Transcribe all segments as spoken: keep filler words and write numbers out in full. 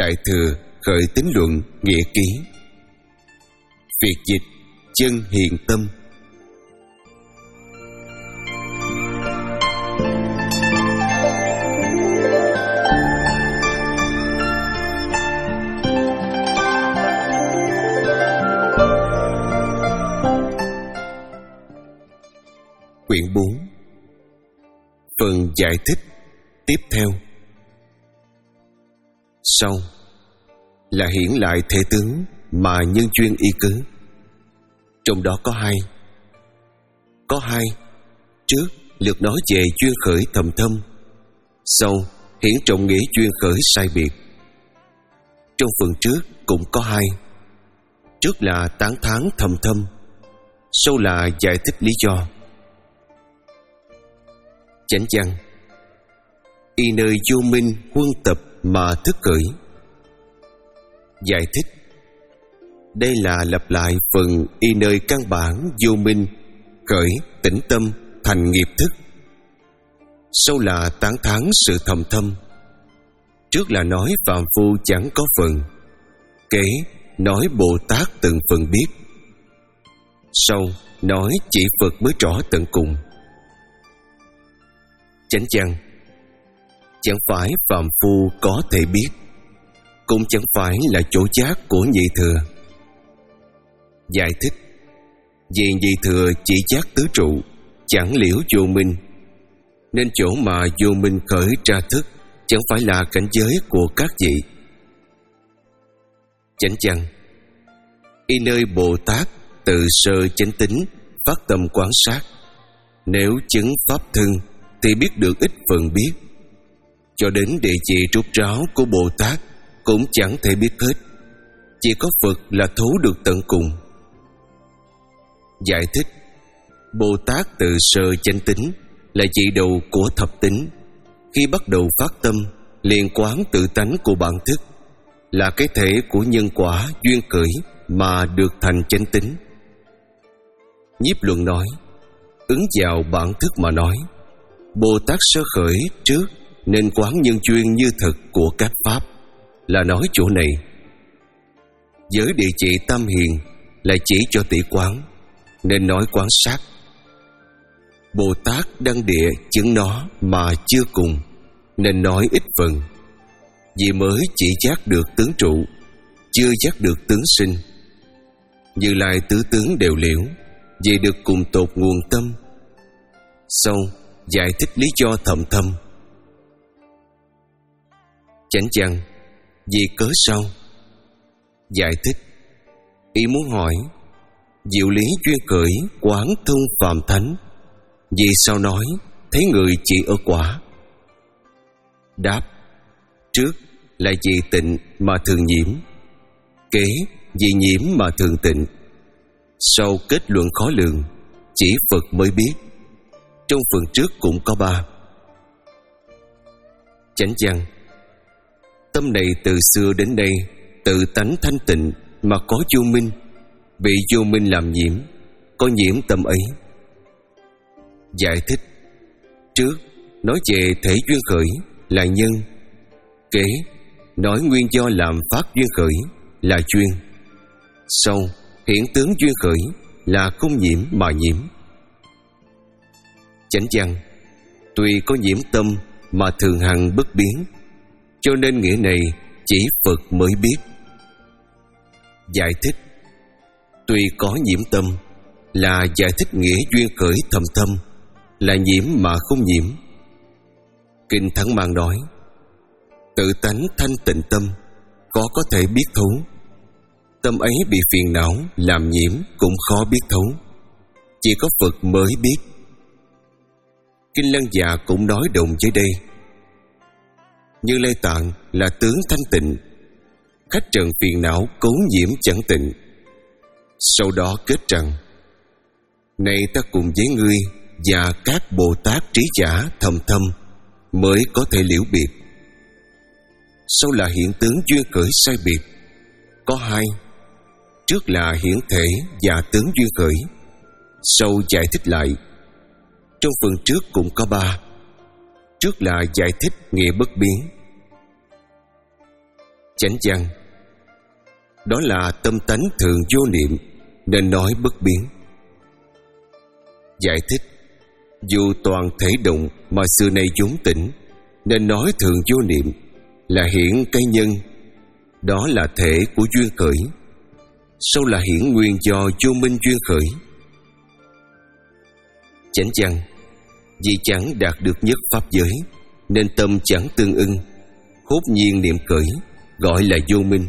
Đại Thừa khởi tín luận nghĩa ký. Việt dịch Chân Hiền Tâm. Quyển bốn. Phần giải thích tiếp theo. Sau là hiển lại thể tướng mà nhân duyên y cứ. Trong đó có hai. Có hai. Trước lượt nói về duyên khởi thầm thâm, sau hiển trọng nghĩa duyên khởi sai biệt. Trong phần trước cũng có hai. Trước là tán thán thầm thâm, sau là giải thích lý do. Chánh văn. Y nơi vô minh huân tập mà thức khởi. Giải thích. Đây là lặp lại phần y nơi căn bản vô minh khởi tĩnh tâm thành nghiệp thức. Sau là tán thán sự thầm thâm. Trước là nói phàm phu chẳng có phần, kế nói Bồ Tát từng phần biết, sau nói chỉ Phật mới rõ tận cùng. Chánh văn. Chẳng phải phàm phu có thể biết, cũng chẳng phải là chỗ giác của nhị thừa. Giải thích. Vì nhị thừa chỉ giác tứ trụ, chẳng liễu vô minh, nên chỗ mà vô minh khởi ra thức chẳng phải là cảnh giới của các vị. Chánh văn. Y nơi Bồ Tát từ sơ chánh tính phát tâm quán sát, nếu chứng pháp thân thì biết được ít phần biết, cho đến địa chỉ rút ráo của Bồ Tát cũng chẳng thể biết hết, chỉ có Phật là thấu được tận cùng. Giải thích. Bồ Tát từ sơ chánh tính là chỉ đầu của thập tính. Khi bắt đầu phát tâm liền quán tự tánh của bản thức, là cái thể của nhân quả duyên khởi mà được thành chánh tính. Nhiếp Luận nói, ứng vào bản thức mà nói, Bồ Tát sơ khởi trước nên quán nhân duyên như thực của các pháp, là nói chỗ này. Với địa chỉ Tam Hiền là chỉ cho tỷ quán, nên nói quán sát. Bồ Tát đăng địa chứng nó mà chưa cùng, nên nói ít phần, vì mới chỉ giác được tướng trụ, chưa giác được tướng sinh. Như Lai tứ tướng đều liễu, vì được cùng tột nguồn tâm. Sau giải thích lý do thầm thâm. Chánh văn. Vì cớ sao? Giải thích. Ý muốn hỏi diệu lý duyên khởi quán thông phàm thánh, vì sao nói thấy người chỉ ở quả? Đáp. Trước là vì tịnh mà thường nhiễm, kế vì nhiễm mà thường tịnh, sau kết luận khó lường, chỉ Phật mới biết. Trong phần trước cũng có ba. Chánh văn. Tâm này từ xưa đến nay tự tánh thanh tịnh mà có vô minh, bị vô minh làm nhiễm, có nhiễm tâm ấy. Giải thích. Trước nói về thể duyên khởi là nhân, kế nói nguyên do làm phát duyên khởi là duyên, sau hiện tướng duyên khởi là không nhiễm mà nhiễm. Chánh văn. Tuy có nhiễm tâm mà thường hằng bất biến, cho nên nghĩa này chỉ Phật mới biết. Giải thích. Tuy có nhiễm tâm là giải thích nghĩa duyên khởi thầm thâm, là nhiễm mà không nhiễm. Kinh Thắng Mang nói, tự tánh thanh tịnh tâm có có thể biết thấu, tâm ấy bị phiền não làm nhiễm cũng khó biết thấu, chỉ có Phật mới biết. Kinh Lăng Già cũng nói đồng với đây. Như Lai Tạng là tướng thanh tịnh, khách trần phiền não cấu nhiễm chẳng tịnh. Sau đó kết rằng, này ta cùng với ngươi và các Bồ Tát trí giả thầm thâm mới có thể liễu biệt. Sau là hiện tướng duyên khởi sai biệt, có hai. Trước là hiển thể và tướng duyên khởi, sau giải thích lại. Trong phần trước cũng có ba. Trước là giải thích nghĩa bất biến. Chánh văn: đó là tâm tánh thường vô niệm, nên nói bất biến. Giải thích: dù toàn thể động mà xưa nay vốn tĩnh, nên nói thường vô niệm, là hiển cái nhân, đó là thể của duyên khởi, sau là hiển nguyên do vô minh duyên khởi. Chánh văn: vì chẳng đạt được nhất pháp giới, nên tâm chẳng tương ưng, hốt nhiên niệm khởi, gọi là vô minh.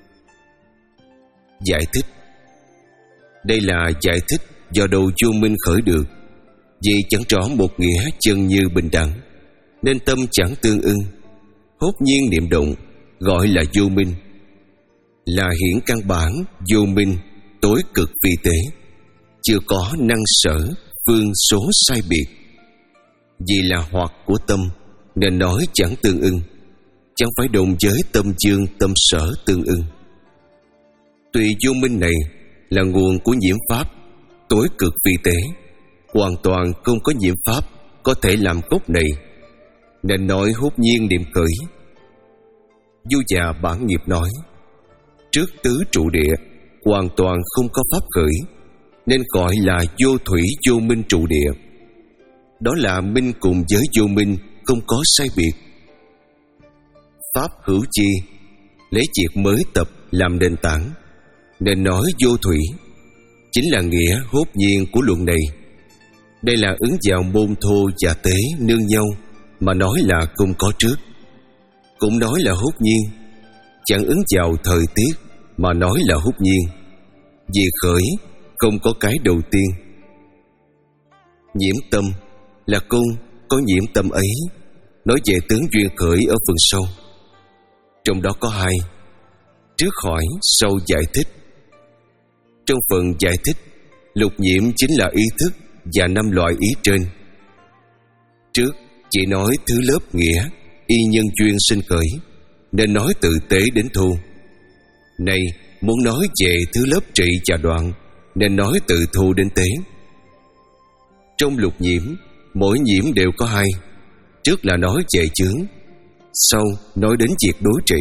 Giải thích: đây là giải thích do đâu vô minh khởi được, vì chẳng rõ một nghĩa chân như bình đẳng, nên tâm chẳng tương ưng, hốt nhiên niệm động, gọi là vô minh. Là hiển căn bản vô minh tối cực vi tế, chưa có năng sở phương số sai biệt. Vì là hoạt của tâm, nên nói chẳng tương ưng, chẳng phải đồng với tâm dương tâm sở tương ưng. Tuy vô minh này là nguồn của nhiễm pháp tối cực vi tế, hoàn toàn không có nhiễm pháp có thể làm gốc này, nên nói hốt nhiên niệm khởi. Du già bản nghiệp nói: trước tứ trụ địa hoàn toàn không có pháp khởi, nên gọi là vô thủy vô minh trụ địa. Đó là minh cùng với vô minh không có sai biệt. Pháp hữu chi, lấy việc mới tập làm nền tảng, nên nói vô thủy, chính là nghĩa hốt nhiên của luận này. Đây là ứng vào môn thô và tế nương nhau mà nói là không có trước, cũng nói là hốt nhiên. Chẳng ứng vào thời tiết mà nói là hốt nhiên, vì khởi không có cái đầu tiên. Nhiễm tâm là cung có nhiễm tâm ấy, nói về tướng duyên khởi ở phần sau. Trong đó có hai: trước hỏi sau giải thích. Trong phần giải thích, lục nhiễm chính là ý thức và năm loại ý trên. Trước chỉ nói thứ lớp nghĩa y nhân duyên sinh khởi, nên nói từ tế đến thu. Này muốn nói về thứ lớp trị và đoạn, nên nói từ thu đến tế. Trong lục nhiễm, mỗi nhiễm đều có hai: trước là nói về chướng, sau nói đến việc đối trị.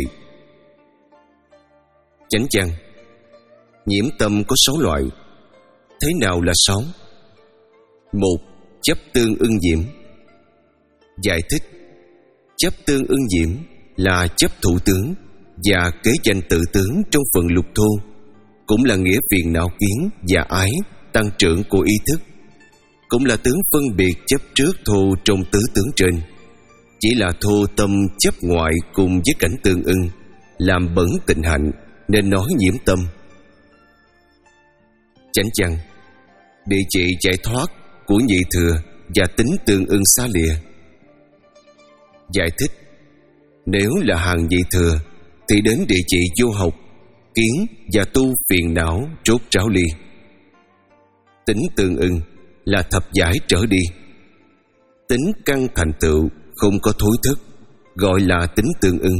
Chánh văn: nhiễm tâm có sáu loại. Thế nào là sáu? Một, chấp tương ưng nhiễm. Giải thích: chấp tương ưng nhiễm là chấp thủ tướng và kế danh tự tướng trong phần lục thô, cũng là nghĩa phiền não kiến và ái tăng trưởng của ý thức, cũng là tướng phân biệt chấp trước thô trong tứ tướng trên. Chỉ là thô tâm chấp ngoại cùng với cảnh tương ưng, làm bẩn tịnh hạnh, nên nói nhiễm tâm. Chánh văn: địa chỉ giải thoát của nhị thừa và tính tương ưng xa lìa. Giải thích: nếu là hàng nhị thừa thì đến địa chỉ vô học, kiến và tu phiền não trốt ráo ly. Tính tương ưng là thập giải trở đi. Tính căn thành tựu không có thối thức, gọi là tính tương ưng.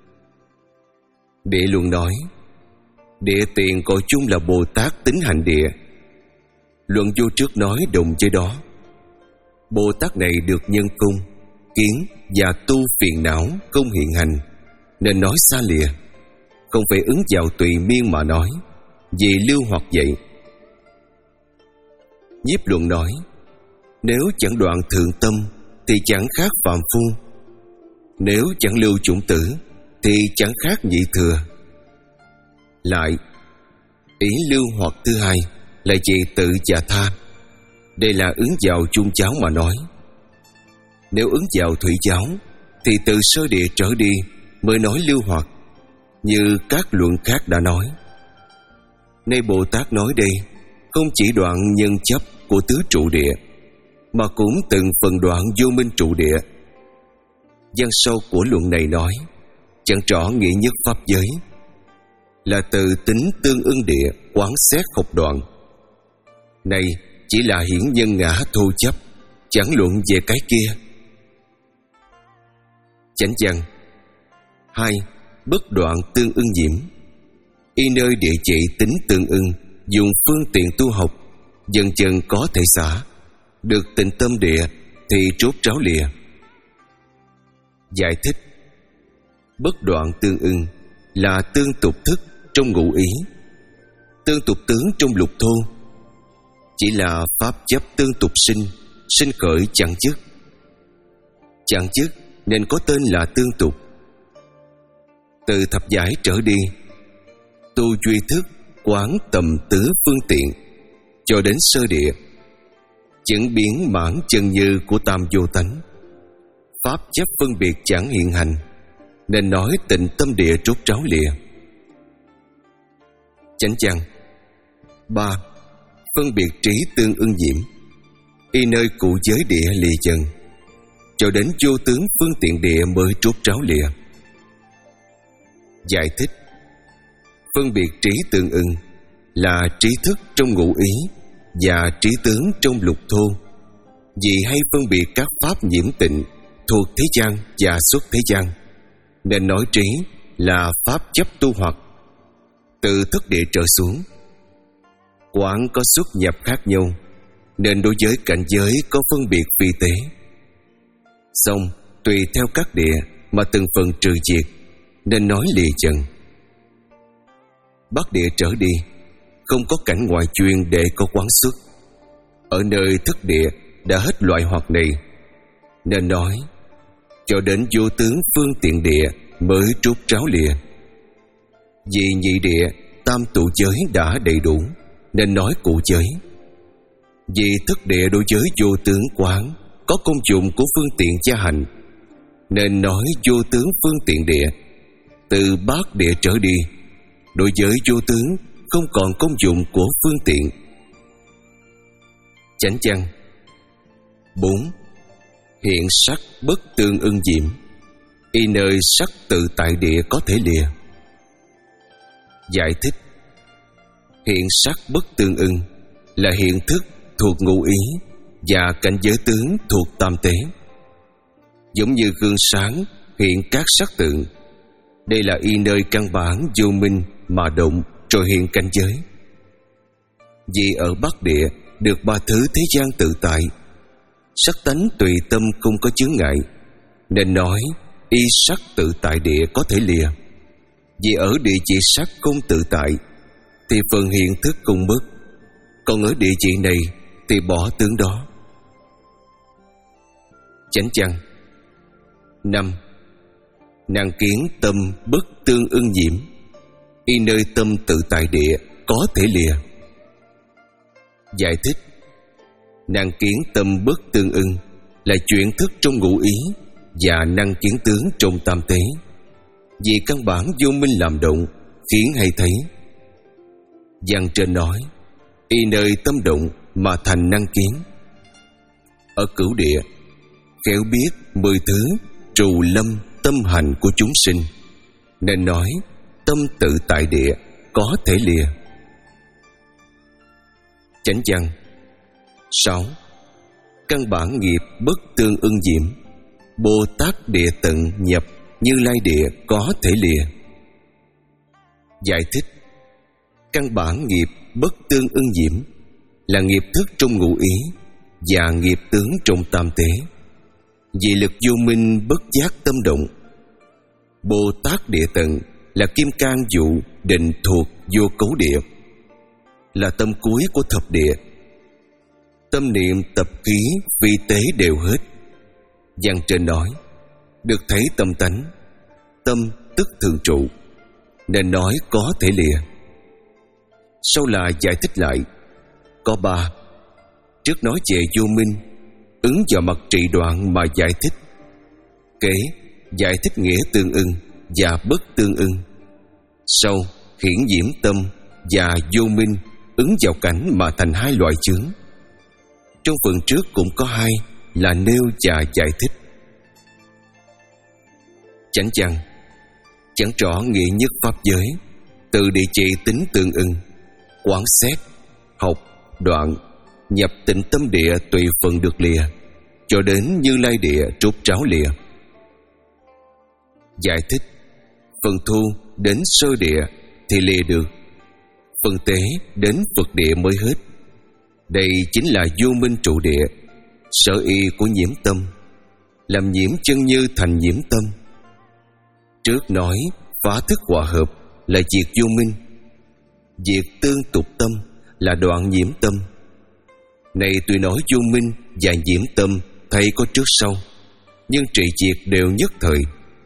Địa luận nói: địa tiền gọi chung là Bồ Tát tính hành địa. Luận vô trước nói đồng với đó. Bồ Tát này được nhân cung, kiến và tu phiền não không hiện hành, nên nói xa lìa, không phải ứng vào tùy miên mà nói, vì lưu hoặc vậy. Nhiếp luận nói: nếu chẳng đoạn thượng tâm thì chẳng khác phàm phu, nếu chẳng lưu chủng tử thì chẳng khác nhị thừa. Lại, ý lưu hoặc thứ hai là về tự và tha. Đây là ứng vào chung cháo mà nói. Nếu ứng vào thủy cháo thì từ sơ địa trở đi mới nói lưu hoặc, như các luận khác đã nói. Nay Bồ Tát nói đây không chỉ đoạn nhân chấp của tứ trụ địa, mà cũng từng phần đoạn vô minh trụ địa. Văn sâu của luận này nói chẳng rõ nghĩa nhất pháp giới, là từ tính tương ưng địa quán xét học đoạn. Này chỉ là hiển nhân ngã thô chấp, chẳng luận về cái kia. Chánh văn: hai, bất đoạn tương ưng nhiễm. Y nơi địa chỉ tính tương ưng, dùng phương tiện tu học, dần dần có thể xả, được tịnh tâm địa thì trốt ráo lìa. Giải thích: bất đoạn tương ưng là tương tục thức trong ngũ ý, tương tục tướng trong lục thô. Chỉ là pháp chấp tương tục sinh, sinh khởi chẳng dứt. Chẳng dứt nên có tên là tương tục. Từ thập giải trở đi, tu duy thức quán tầm tứ phương tiện cho đến sơ địa, chứng biến mãn chân như của tam vô tánh. Pháp chấp phân biệt chẳng hiện hành, nên nói tịnh tâm địa trút tráo lìa. Chánh văn. Ba. Phân biệt trí tương ưng diễm, y nơi cụ giới địa lìa dần, cho đến vô tướng phương tiện địa mới trút tráo lìa. Giải thích. Phân biệt trí tương ưng là trí thức trong ngũ ý và trí tướng trong lục thô. Vì hay phân biệt các pháp nhiễm tịnh thuộc thế gian và xuất thế gian, nên nói trí là pháp chấp tu hoặc. Từ thất địa trở xuống, quán có xuất nhập khác nhau, nên đối với cảnh giới có phân biệt vi tế. Xong tùy theo các địa mà từng phần trừ diệt, nên nói lìa dần. Bắc địa trở đi, không có cảnh ngoại chuyên để có quán xuất. Ở nơi thất địa đã hết loại hoặc này, nên nói cho đến vô tướng phương tiện địa mới trút tráo lìa. Vì nhị địa tam tụ giới đã đầy đủ, nên nói cụ giới. Vì thất địa đối với vô tướng quán có công dụng của phương tiện gia hành, nên nói vô tướng phương tiện địa. Từ bát địa trở đi, đối với vô tướng không còn công dụng của phương tiện. Chánh văn. Bốn. Hiện sắc bất tương ưng diễm, y nơi sắc tự tại địa có thể lìa. Giải thích. Hiện sắc bất tương ưng là hiện thức thuộc ngũ ý và cảnh giới tướng thuộc tam tế. Giống như gương sáng hiện các sắc tượng, đây là y nơi căn bản vô minh mà động rồi hiện cảnh giới. Vì ở Bắc địa được ba thứ thế gian tự tại, sắc tánh tùy tâm không có chướng ngại, nên nói y sắc tự tại địa có thể lìa. Vì ở địa chỉ sắc không tự tại, thì phần hiện thức không mất, còn ở địa chỉ này thì bỏ tướng đó. Chánh văn. Năm. Năng kiến tâm bất tương ưng diễm, y nơi tâm tự tại địa có thể lìa. Giải thích. Năng kiến tâm bất tương ưng là chuyển thức trong ngũ ý và năng kiến tướng trong tam tế. Vì căn bản vô minh làm động, khiến hay thấy. Văn trên nói y nơi tâm động mà thành năng kiến. Ở cửu địa khéo biết mười thứ trù lâm tâm hành của chúng sinh, nên nói tâm tự tại địa có thể lìa. Chánh văn. Sáu. Căn bản nghiệp bất tương ưng diễm, Bồ Tát địa tận nhập Như Lai địa có thể lìa. Giải thích. Căn bản nghiệp bất tương ưng diễm là nghiệp thức trong ngũ ý và nghiệp tướng trong tam tế. Vì lực vô minh bất giác tâm động. Bồ Tát địa tận là kim cang dụ định thuộc vô cấu địa, là tâm cuối của thập địa. Tâm niệm tập khí vi tế đều hết. Văn trên nói được thấy tâm tánh, tâm tức thường trụ, nên nói có thể lìa. Sau là giải thích lại, có ba. Trước nói về vô minh, ứng vào mặt trị đoạn mà giải thích. Kế giải thích nghĩa tương ưng và bất tương ưng. Sau hiển diễm tâm và vô minh ứng vào cảnh mà thành hai loại chướng. Trong phần trước cũng có hai là nêu và giải thích. Chánh văn. Chẳng rõ nghĩa nhất pháp giới, từ địa chỉ tính tương ưng, quán xét, học, đoạn, nhập tịnh tâm địa tùy phần được lìa, cho đến Như Lai địa trút tráo lìa. Giải thích. Phần thu đến sơ địa thì lìa được, phần tế đến Phật địa mới hết. Đây chính là vô minh trụ địa, sở y của nhiễm tâm, làm nhiễm chân như thành nhiễm tâm. Trước nói Phá thức hòa hợp là diệt vô minh, diệt tương tục tâm là đoạn nhiễm tâm. Này tuy nói vô minh và nhiễm tâm thấy có trước sau, nhưng trị diệt đều nhất thời.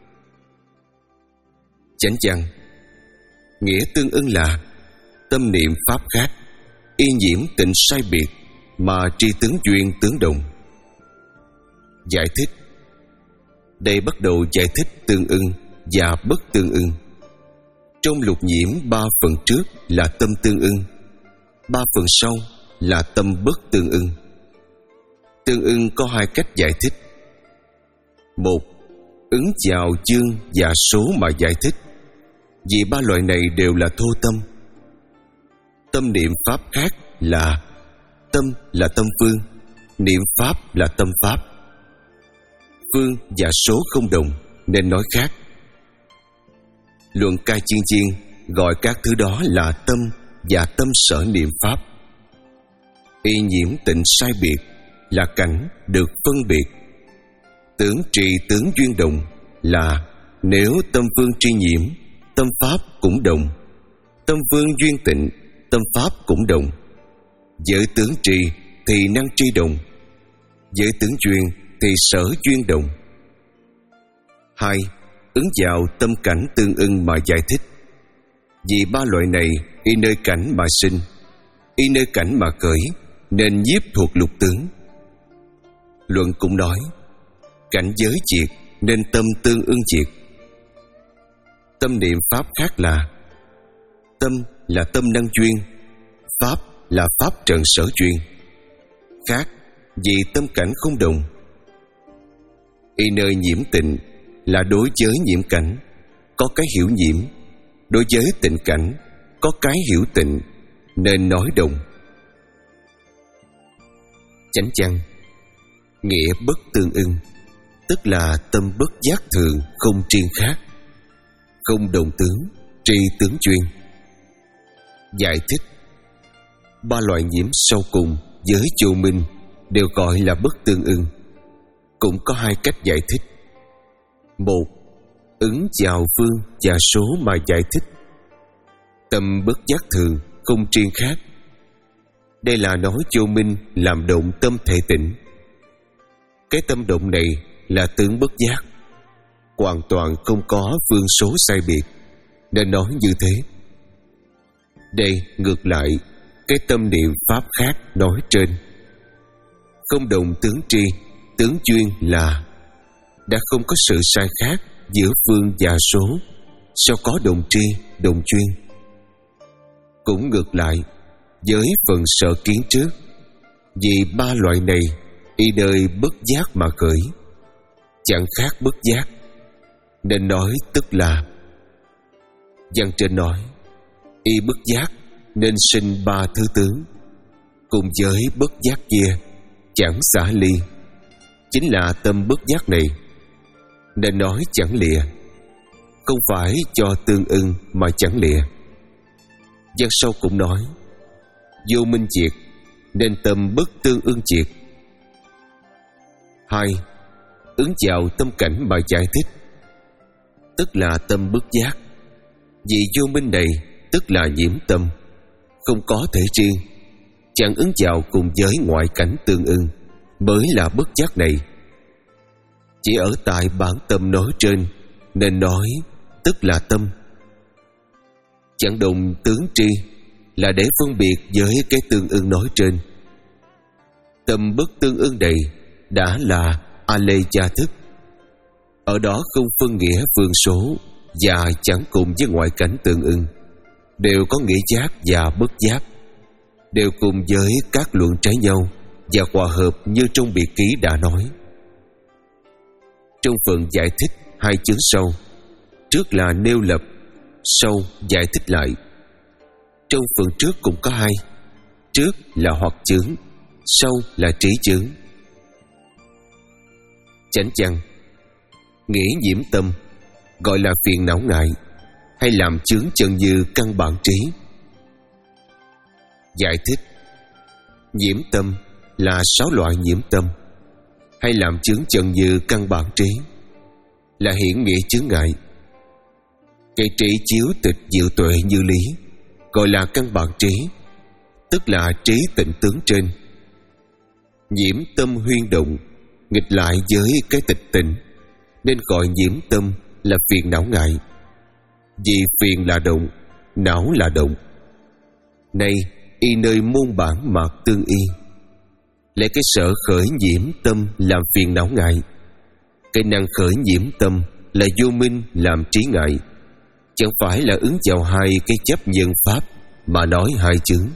Chánh văn nghĩa tương ưng là tâm niệm pháp khác, y nhiễm tịnh sai biệt, mà tri tướng duyên tướng đồng. Giải thích. Đây bắt đầu giải thích tương ưng và bất tương ưng. Trong lục nhiễm ba phần trước là tâm tương ưng, ba phần sau là tâm bất tương ưng. Tương ưng có hai cách giải thích. Một, ứng vào chương và số mà giải thích, vì ba loại này đều là thô tâm. Tâm niệm pháp khác là tâm là tâm phương, niệm pháp là tâm pháp. Phương và số không đồng nên nói khác. Luận Cai Chiên Chiên gọi các thứ đó là tâm và tâm sở niệm pháp. Y nhiễm tịnh sai biệt là cảnh được phân biệt. Tướng trì tướng duyên đồng là nếu tâm phương tri nhiễm, tâm pháp cũng đồng. Tâm phương duyên tịnh, tâm pháp cũng đồng. Với tướng trì thì năng tri đồng, với tướng duyên thì sở duyên đồng. Hai, ứng vào tâm cảnh tương ưng mà giải thích. Vì ba loại này y nơi cảnh mà sinh, y nơi cảnh mà khởi, nên nhiếp thuộc lục tướng. Luận cũng nói cảnh giới diệt nên tâm tương ưng diệt. Tâm niệm pháp khác là tâm là tâm năng duyên, pháp là pháp trần sở duyên. Khác vì tâm cảnh không đồng. Y nơi nhiễm tịnh là đối với nhiễm cảnh có cái hiểu nhiễm, đối với tịnh cảnh có cái hiểu tịnh, nên nói đồng. Chánh văn nghĩa bất tương ưng, tức là tâm bất giác thường không triên khác, không đồng tướng, tri tướng chuyên. Giải thích. Ba loại nhiễm sau cùng với vô minh đều gọi là bất tương ưng. Cũng có hai cách giải thích. Một, ứng vào phương và số mà giải thích. Tâm bất giác thường không triên khác. Đây là nói vô minh làm động tâm thể tịnh. Cái tâm động này là tướng bất giác, hoàn toàn không có phương số sai biệt, nên nói như thế. Đây ngược lại, cái tâm niệm pháp khác nói trên. Không đồng tướng tri, tướng chuyên là đã không có sự sai khác giữa phương và số, sao có đồng tri, đồng chuyên. Cũng ngược lại với phần sở kiến trước, vì ba loại này y nơi bất giác mà khởi, chẳng khác bất giác, nên nói tức là. Văn trên nói y bất giác nên sinh ba thứ tướng, cùng với bất giác kia chẳng xả ly, chính là tâm bất giác này, nên nói chẳng lìa, không phải cho tương ưng mà chẳng lìa. Văn sau cũng nói vô minh diệt nên tâm bất tương ưng diệt. Hai, ứng vào tâm cảnh mà giải thích, tức là tâm bất giác. Vì vô minh này tức là nhiễm tâm, không có thể riêng, chẳng ứng vào cùng với ngoại cảnh tương ưng, mới là bất giác này. Chỉ ở tại bản tâm nói trên, nên nói tức là tâm. Chẳng đồng tướng tri là để phân biệt với cái tương ưng nói trên. Tâm bất tương ưng này đã là a-lê-gia thức. Ở đó không phân nghĩa phương số và chẳng cùng với ngoại cảnh tương ưng, đều có nghĩa giác và bất giác, đều cùng với các luận trái nhau và hòa hợp như trong biệt ký đã nói. Trong phần giải thích hai chướng sau, trước là nêu lập, sau giải thích lại. Trong phần trước cũng có hai, trước là hoặc chướng, sau là trí chướng. Chánh văn nghĩa nhiễm tâm gọi là phiền não ngại, hay làm chướng chân như căn bản trí. Giải thích. Nhiễm tâm là sáu loại nhiễm tâm, hay làm chướng chân như căn bản trí, là hiển nghĩa chướng ngại. Cái trí chiếu tịch diệu tuệ như lý gọi là căn bản trí, tức là trí tịnh tướng trên. Nhiễm tâm huyên động, nghịch lại với cái tịch tịnh, nên gọi nhiễm tâm là phiền não ngại. Vì phiền là động, não là động. Nay y nơi môn bản mạt tương y, lấy cái sở khởi nhiễm tâm làm phiền não ngại, cái năng khởi nhiễm tâm là vô minh làm trí ngại. Chẳng phải là ứng vào hai cái chấp nhân pháp mà nói hai chướng.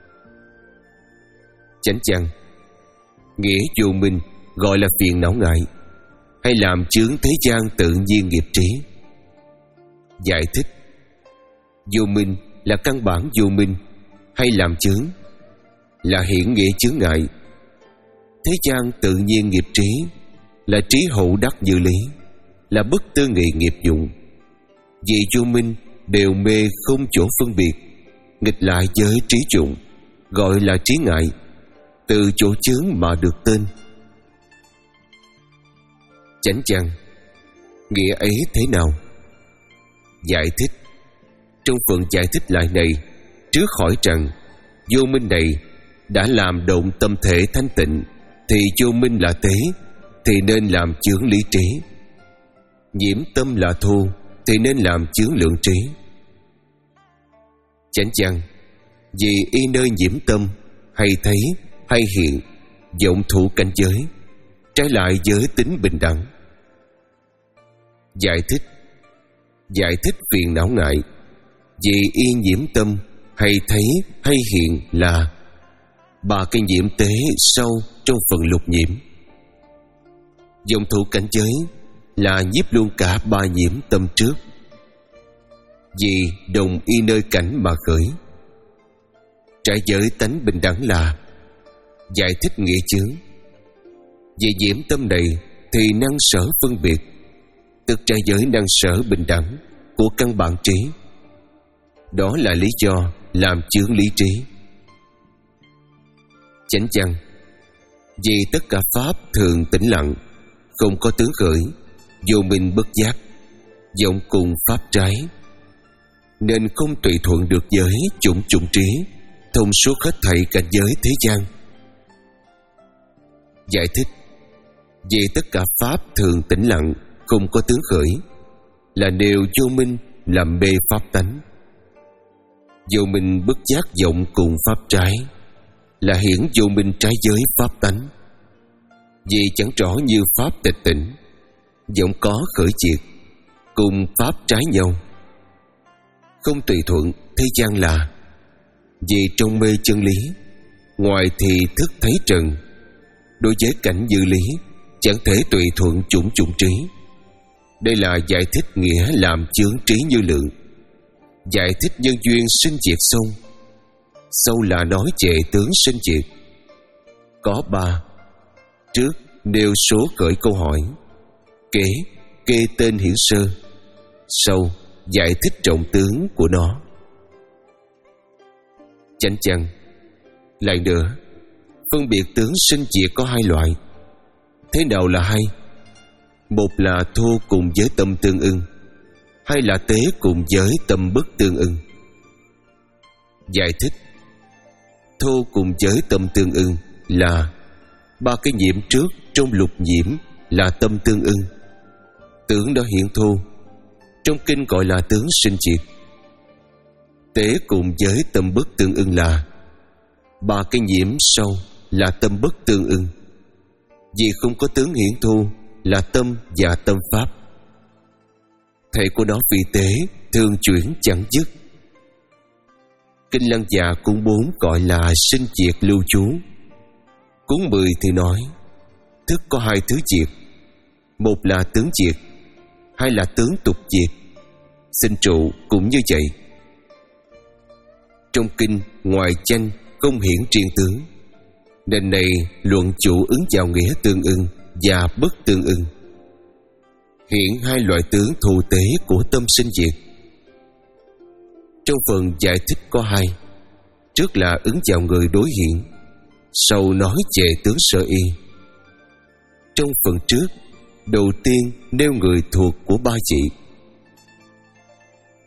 Chánh chăng, nghĩa vô minh gọi là phiền não ngại, hay làm chướng thế gian tự nhiên nghiệp trí? Giải thích: vô minh là căn bản vô minh, hay làm chướng là hiển nghĩa chướng ngại. Thế gian tự nhiên nghiệp trí là trí hậu đắc như lý, là bất tư nghị nghiệp dụng. Vì vô minh đều mê không chỗ phân biệt, nghịch lại với trí dụng, gọi là trí ngại, từ chỗ chướng mà được tên. Chánh chăng, nghĩa ấy thế nào? Giải thích: trong phần giải thích lại này, trước khỏi rằng vô minh này đã làm động tâm thể thanh tịnh, thì vô minh là tế, thì nên làm chướng lý trí. Nhiễm tâm là thô, thì nên làm chướng lượng trí. Chánh chăng, vì y nơi nhiễm tâm, hay thấy, hay hiện, vọng thủ cảnh giới, trái lại với tính bình đẳng. Giải thích: giải thích phiền não ngại, vì y nhiễm tâm, hay thấy, hay hiện là ba cái nhiễm tế sâu trong phần lục nhiễm. Vọng thủ cảnh giới là nhiếp luôn cả ba nhiễm tâm trước, vì đồng y nơi cảnh mà khởi. Trái giới tánh bình đẳng là giải thích nghĩa chướng. Vì nhiễm tâm này thì năng sở phân biệt, tức trái giới năng sở bình đẳng của căn bản trí. Đó là lý do làm chướng lý trí. Chánh chăng, vì tất cả pháp thường tĩnh lặng, không có tướng khởi, vô minh bất giác, vọng cùng pháp trái, nên không tùy thuận được giới chủng chủng trí, thông suốt hết thảy cảnh giới thế gian. Giải thích: vì tất cả pháp thường tĩnh lặng, không có tướng khởi, là nêu vô minh làm mê pháp tánh. Vô minh bất giác vọng cùng pháp trái, là hiển vô minh trái giới pháp tánh. Vì chẳng rõ như pháp tịch tỉnh, vọng có khởi diệt, cùng pháp trái nhau. Không tùy thuận thế gian là vì trong mê chân lý, ngoài thì thức thấy trần. Đối với cảnh như lý, chẳng thể tùy thuận chủng chủng trí. Đây là giải thích nghĩa làm chướng trí như lượng. Giải thích nhân duyên sinh diệt sâu. Sâu là nói về tướng sinh diệt. Có ba. Trước nêu số khởi câu hỏi, kế kê tên hiển sơ, sau giải thích trọng tướng của nó. Chánh chăng, lại nữa, phân biệt tướng sinh diệt có hai loại. Thế nào là hai? Một là thô cùng với tâm tương ưng, hai là tế cùng với tâm bất tương ưng. Giải thích: thô cùng với tâm tương ưng là ba cái nhiễm trước trong lục nhiễm là tâm tương ưng. Tướng đó hiện thô, trong kinh gọi là tướng sinh diệt. Tế cùng với tâm bất tương ưng là ba cái nhiễm sau là tâm bất tương ưng. Vì không có tướng hiển thô là tâm và tâm pháp, thể của nó vì tế thường chuyển chẳng dứt. Kinh Lăng Già cuốn bốn gọi là sinh diệt lưu trú. Cuốn mười thì nói thức có hai thứ diệt, một là tướng diệt, hai là tướng tục diệt. Sinh trụ cũng như vậy. Trong kinh ngoài danh không hiển riêng tướng, nên này luận chủ ứng vào nghĩa tương ưng và bất tương ưng. Hiện hai loại tướng thù tế của tâm sinh diệt. Trong phần giải thích có hai. Trước là ứng vào người đối hiện, sau nói về tướng sở y. Trong phần trước, đầu tiên nêu người thuộc của ba vị.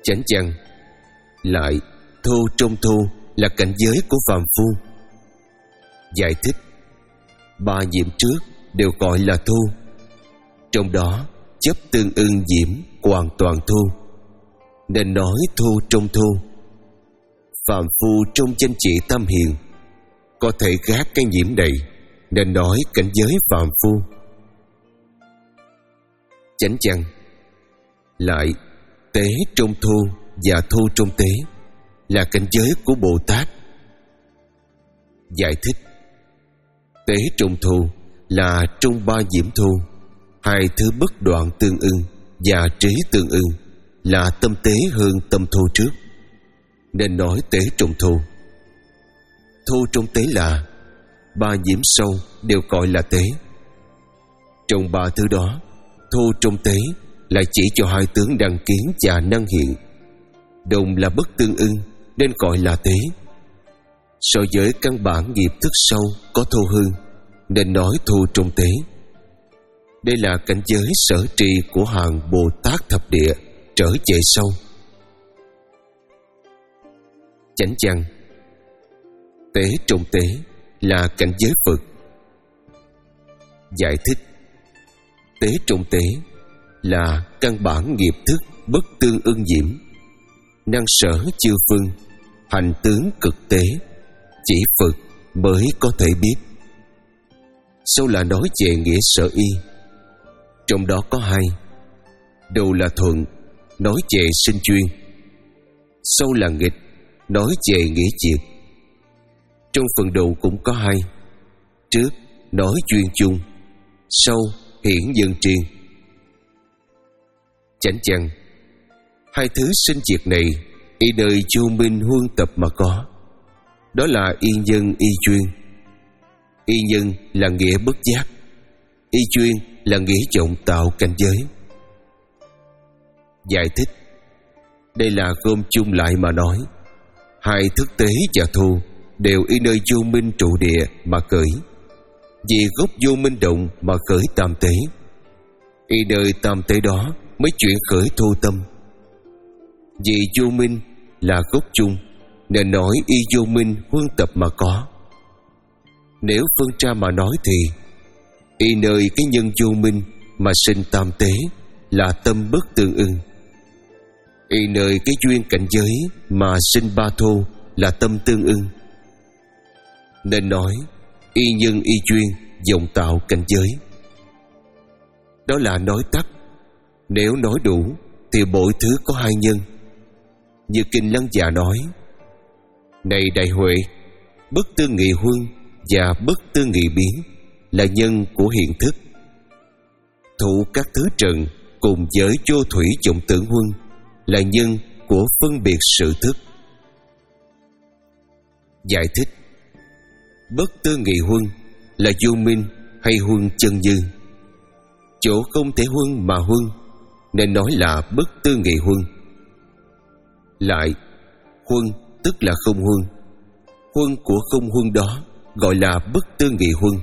Chánh văn. Lại thô trong thô là cảnh giới của phàm phu. Giải thích. Ba nhiễm trước đều gọi là thô, trong đó chấp tương ưng nhiễm hoàn toàn thô, nên nói thô trong thô. Phàm phu trong danh trị tam hiền có thể gác cái nhiễm này, nên nói cảnh giới phàm phu. Chánh văn. Lại tế trong thô và thô trong tế là cảnh giới của Bồ Tát. Giải thích. Tế trong thô là trong ba nhiễm thô, hai thứ bất đoạn tương ưng và trí tương ưng là tâm tế hơn tâm thô trước, nên nói tế trong thô. Thô trong tế là ba nhiễm sâu đều gọi là tế. Trong ba thứ đó, thô trong tế lại chỉ cho hai tướng đăng kiến và năng hiện, đồng là bất tương ưng nên gọi là tế. So với căn bản nghiệp thức sâu có thô hơn, nên nói thô trong tế. Đây là cảnh giới sở trì của hàng Bồ Tát thập địa trở về sâu. Chánh văn. Tế trong tế là cảnh giới Phật. Giải thích. Tế trong tế là căn bản nghiệp thức bất tương ưng nhiễm, năng sở chư phương, hành tướng cực tế, chỉ Phật mới có thể biết. Sau là nói về nghĩa sở y, trong đó có hai. Đầu là thuận, nói về sinh chuyên. Sau là nghịch, nói về nghĩa diệt. Trong phần đầu cũng có hai. Trước nói chuyên chung, sau hiển nhân triên. Chánh văn. Hai thứ sinh diệt này y đời vô minh huân tập mà có. Đó là y nhân y chuyên. Y nhân là nghĩa bất giác, y chuyên là nghĩa vọng tạo cảnh giới. Giải thích. Đây là gom chung lại mà nói. Hai thức tế và thô đều y nơi vô minh trụ địa mà khởi, vì gốc vô minh động mà khởi tam tế. Y nơi tam tế đó mới chuyển khởi thô tâm. Vì vô minh là gốc chung, nên nói y vô minh huân tập mà có. Nếu phân ra mà nói thì y nơi cái nhân vô minh mà sinh tam tế là tâm bất tương ưng. Y nơi cái duyên cảnh giới mà sinh ba thô là tâm tương ưng. Nên nói y nhân y duyên vọng tạo cảnh giới. Đó là nói tắt. Nếu nói đủ thì mỗi thứ có hai nhân. Như Kinh Lăng Già nói: Này đại huệ, bất tư nghị huân và bất tư nghị biến là nhân của hiện thức. Thụ các thứ trần cùng với vô thủy vọng tưởng huân là nhân của phân biệt sự thức. Giải thích. Bất tư nghị huân là vô minh hay huân chân như. Chỗ không thể huân mà huân nên nói là bất tư nghị huân. Lại huân tức là không huân. Huân của không huân đó gọi là bất tư nghị huân.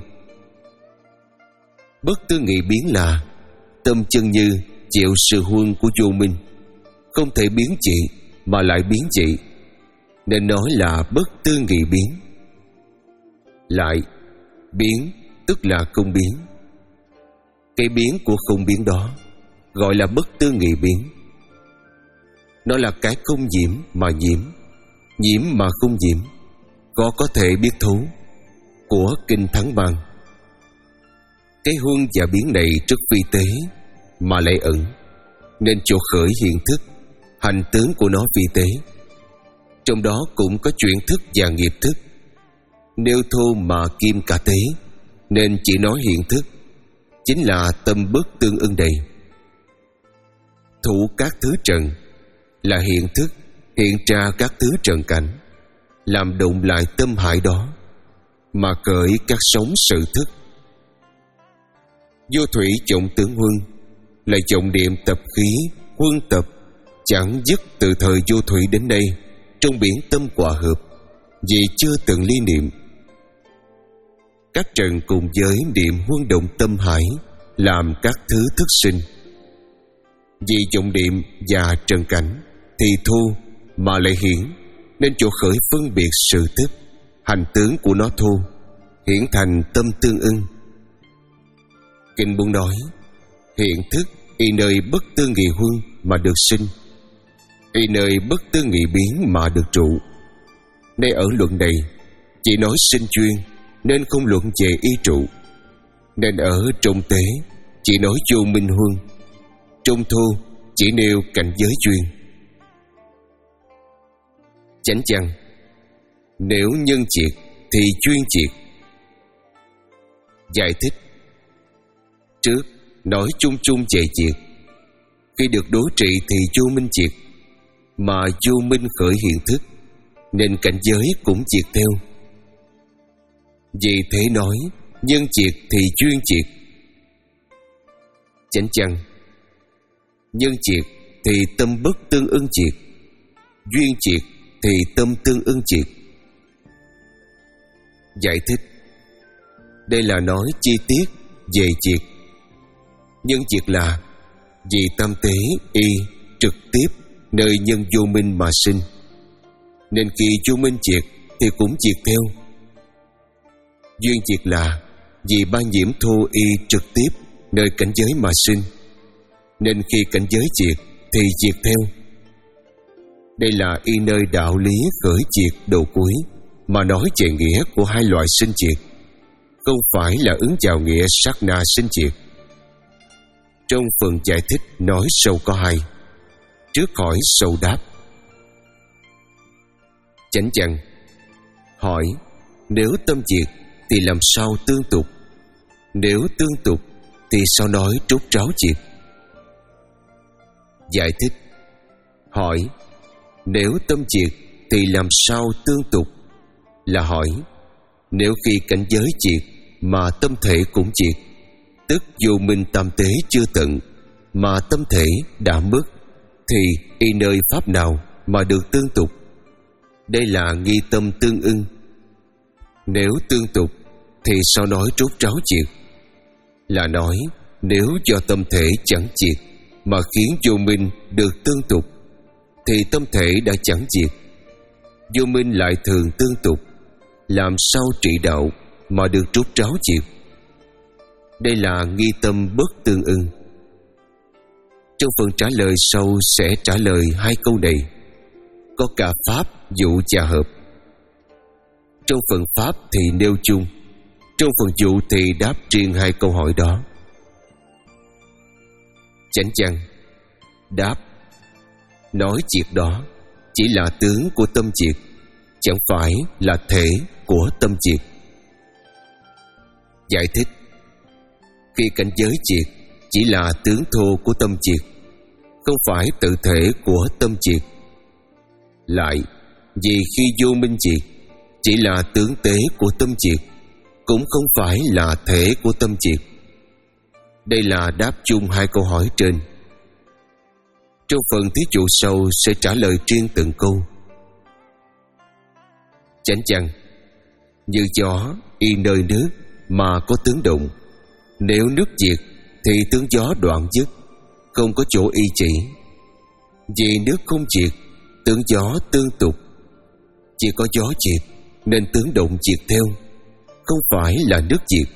Bất tư nghị biến là tâm chân như chịu sự huân của vô minh, không thể biến trị mà lại biến trị, nên nói là bất tư nghị biến. Lại biến tức là không biến. Cái biến của không biến đó gọi là bất tư nghị biến. Nó là cái không nhiễm mà nhiễm, nhiễm mà không nhiễm, có có thể biết thấu, của Kinh Thắng Bang. Cái huân và biến này rất vi tế mà lại ẩn, nên chỗ khởi hiện thức, hành tướng của nó vi tế. Trong đó cũng có chuyển thức và nghiệp thức. Nêu thô mà kim cả tế, nên chỉ nói hiện thức, chính là tâm bất tương ưng đầy. Thủ các thứ trần là hiện thức hiện ra các thứ trần cảnh, làm động lại tâm hại đó mà khởi các sống sự thức. Vô thủy vọng tưởng huân là vọng niệm tập khí huân tập chẳng dứt từ thời vô thủy đến nay trong biển tâm hòa hợp, vì chưa từng ly niệm. Các trần cùng với niệm huân động tâm hải làm các thứ thức sinh. Vì vọng niệm và trần cảnh thì thu mà lại hiển, nên chỗ khởi phân biệt sự thức, hành tướng của nó thu, hiển thành tâm tương ưng. Kinh muốn nói hiện thức y nơi bất tư nghị huân mà được sinh, y nơi bất tư nghị biến mà được trụ. Nay ở luận này chỉ nói sinh chuyên, nên không luận về y trụ. Nên ở trung tế chỉ nói vô minh huân, trung thu chỉ nêu cảnh giới chuyên. Chánh văn: nếu nhân triệt thì chuyên triệt. Giải thích: trước nói chung chung về triệt. Khi được đối trị thì vô minh triệt, mà vô minh khởi hiện thức, nên cảnh giới cũng triệt theo. Vì thế nói nhân triệt thì chuyên triệt. Chánh văn: nhân triệt thì tâm bất tương ưng triệt, duyên triệt thì tâm tương ưng triệt. Giải thích: đây là nói chi tiết về triệt. Nhân triệt là vì tâm tế y trực tiếp nơi nhân vô minh mà sinh, nên khi vô minh triệt thì cũng triệt theo. Duyên triệt là vì ba nhiễm thô y trực tiếp nơi cảnh giới mà sinh, nên khi cảnh giới triệt thì triệt theo. Đây là y nơi đạo lý khởi triệt đầu cuối mà nói về nghĩa của hai loại sinh triệt, không phải là ứng vào nghĩa sát na sinh triệt. Trong phần giải thích nói sâu có hai. Trước hỏi sâu đáp. Chánh văn: hỏi nếu tâm triệt thì làm sao tương tục? Nếu tương tục thì sao nói trút tráo triệt? Giải thích: hỏi nếu tâm triệt thì làm sao tương tục? Là hỏi nếu khi cảnh giới triệt mà tâm thể cũng triệt, tức vô minh tam tế chưa tận mà tâm thể đã mất, thì y nơi pháp nào mà được tương tục? Đây là nghi tâm tương ưng. Nếu tương tục thì sao nói trút tráo triệt? Là nói nếu do tâm thể chẳng triệt mà khiến vô minh được tương tục, thì tâm thể đã chẳng triệt, vô minh lại thường tương tục, làm sao trị đạo mà được trút tráo triệt? Đây là nghi tâm bất tương ưng. Trong phần trả lời sau sẽ trả lời hai câu này. Có cả pháp dụ và hợp. Trong phần pháp thì nêu chung, trong phần dụ thì đáp riêng hai câu hỏi đó. Chánh văn: đáp. Nói triệt đó chỉ là tướng của tâm triệt, chẳng phải là thể của tâm triệt. Giải thích: khi cảnh giới triệt chỉ là tướng thô của tâm triệt, không phải tự thể của tâm triệt. Lại vì khi vô minh triệt chỉ là tướng tế của tâm triệt, cũng không phải là thể của tâm triệt. Đây là đáp chung hai câu hỏi trên. Trong phần thí dụ sau sẽ trả lời riêng từng câu. Chánh văn: như gió y nơi nước mà có tướng động, nếu nước diệt thì tướng gió đoạn dứt, không có chỗ y chỉ. Vì nước không diệt, tướng gió tương tục. Chỉ có gió diệt nên tướng động diệt theo, không phải là nước diệt.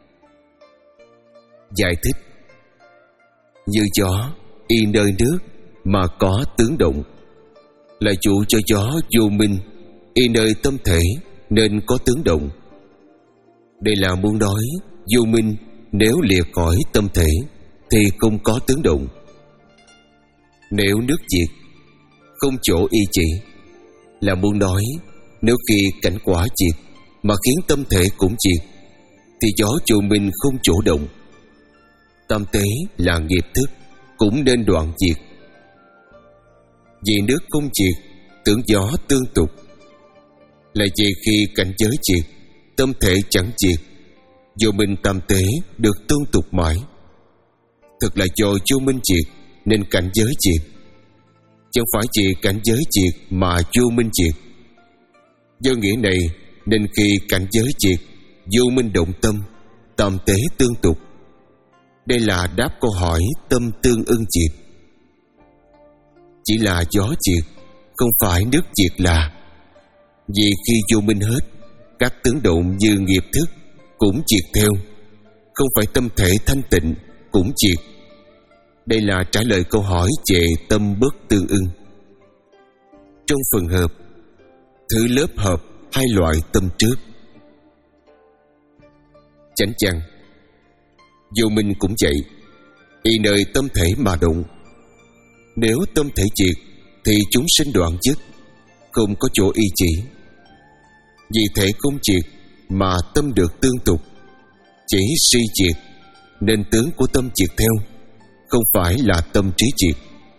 Giải thích: như gió y nơi nước mà có tướng động, là chủ cho gió vô minh y nơi tâm thể nên có tướng động. Đây là muốn nói vô minh nếu lìa khỏi tâm thể thì không có tướng động. Nếu nước diệt không chỗ y chỉ, là muốn nói nếu khi cảnh quả diệt mà khiến tâm thể cũng diệt, thì gió vô minh không chỗ động. Tâm tế là nghiệp thức cũng nên đoạn diệt. Vì nước không diệt, tưởng gió tương tục. Là vì khi cảnh giới diệt, tâm thể chẳng diệt, vô minh tam tế được tương tục mãi. Thực là do vô minh diệt nên cảnh giới diệt, chẳng phải vì cảnh giới diệt mà vô minh diệt. Do nghĩa này nên khi cảnh giới diệt, vô minh động tâm, tam tế tương tục. Đây là đáp câu hỏi tâm tương ưng diệt. chỉ là gió triệt, không phải nước triệt là. Vì khi vô minh hết, các tướng động như nghiệp thức cũng triệt theo, không phải tâm thể thanh tịnh cũng triệt. Đây là trả lời câu hỏi về tâm bất tương ưng. Trong phần hợp, thử lớp hợp hai loại tâm trước. Chánh văn. Vô minh cũng vậy, y nơi tâm thể mà động. Nếu tâm thể triệt thì chúng sinh đoạn dứt, không có chỗ y chỉ. Vì thể không triệt mà tâm được tương tục, chỉ si triệt nên tướng của tâm triệt theo, không phải là tâm trí triệt.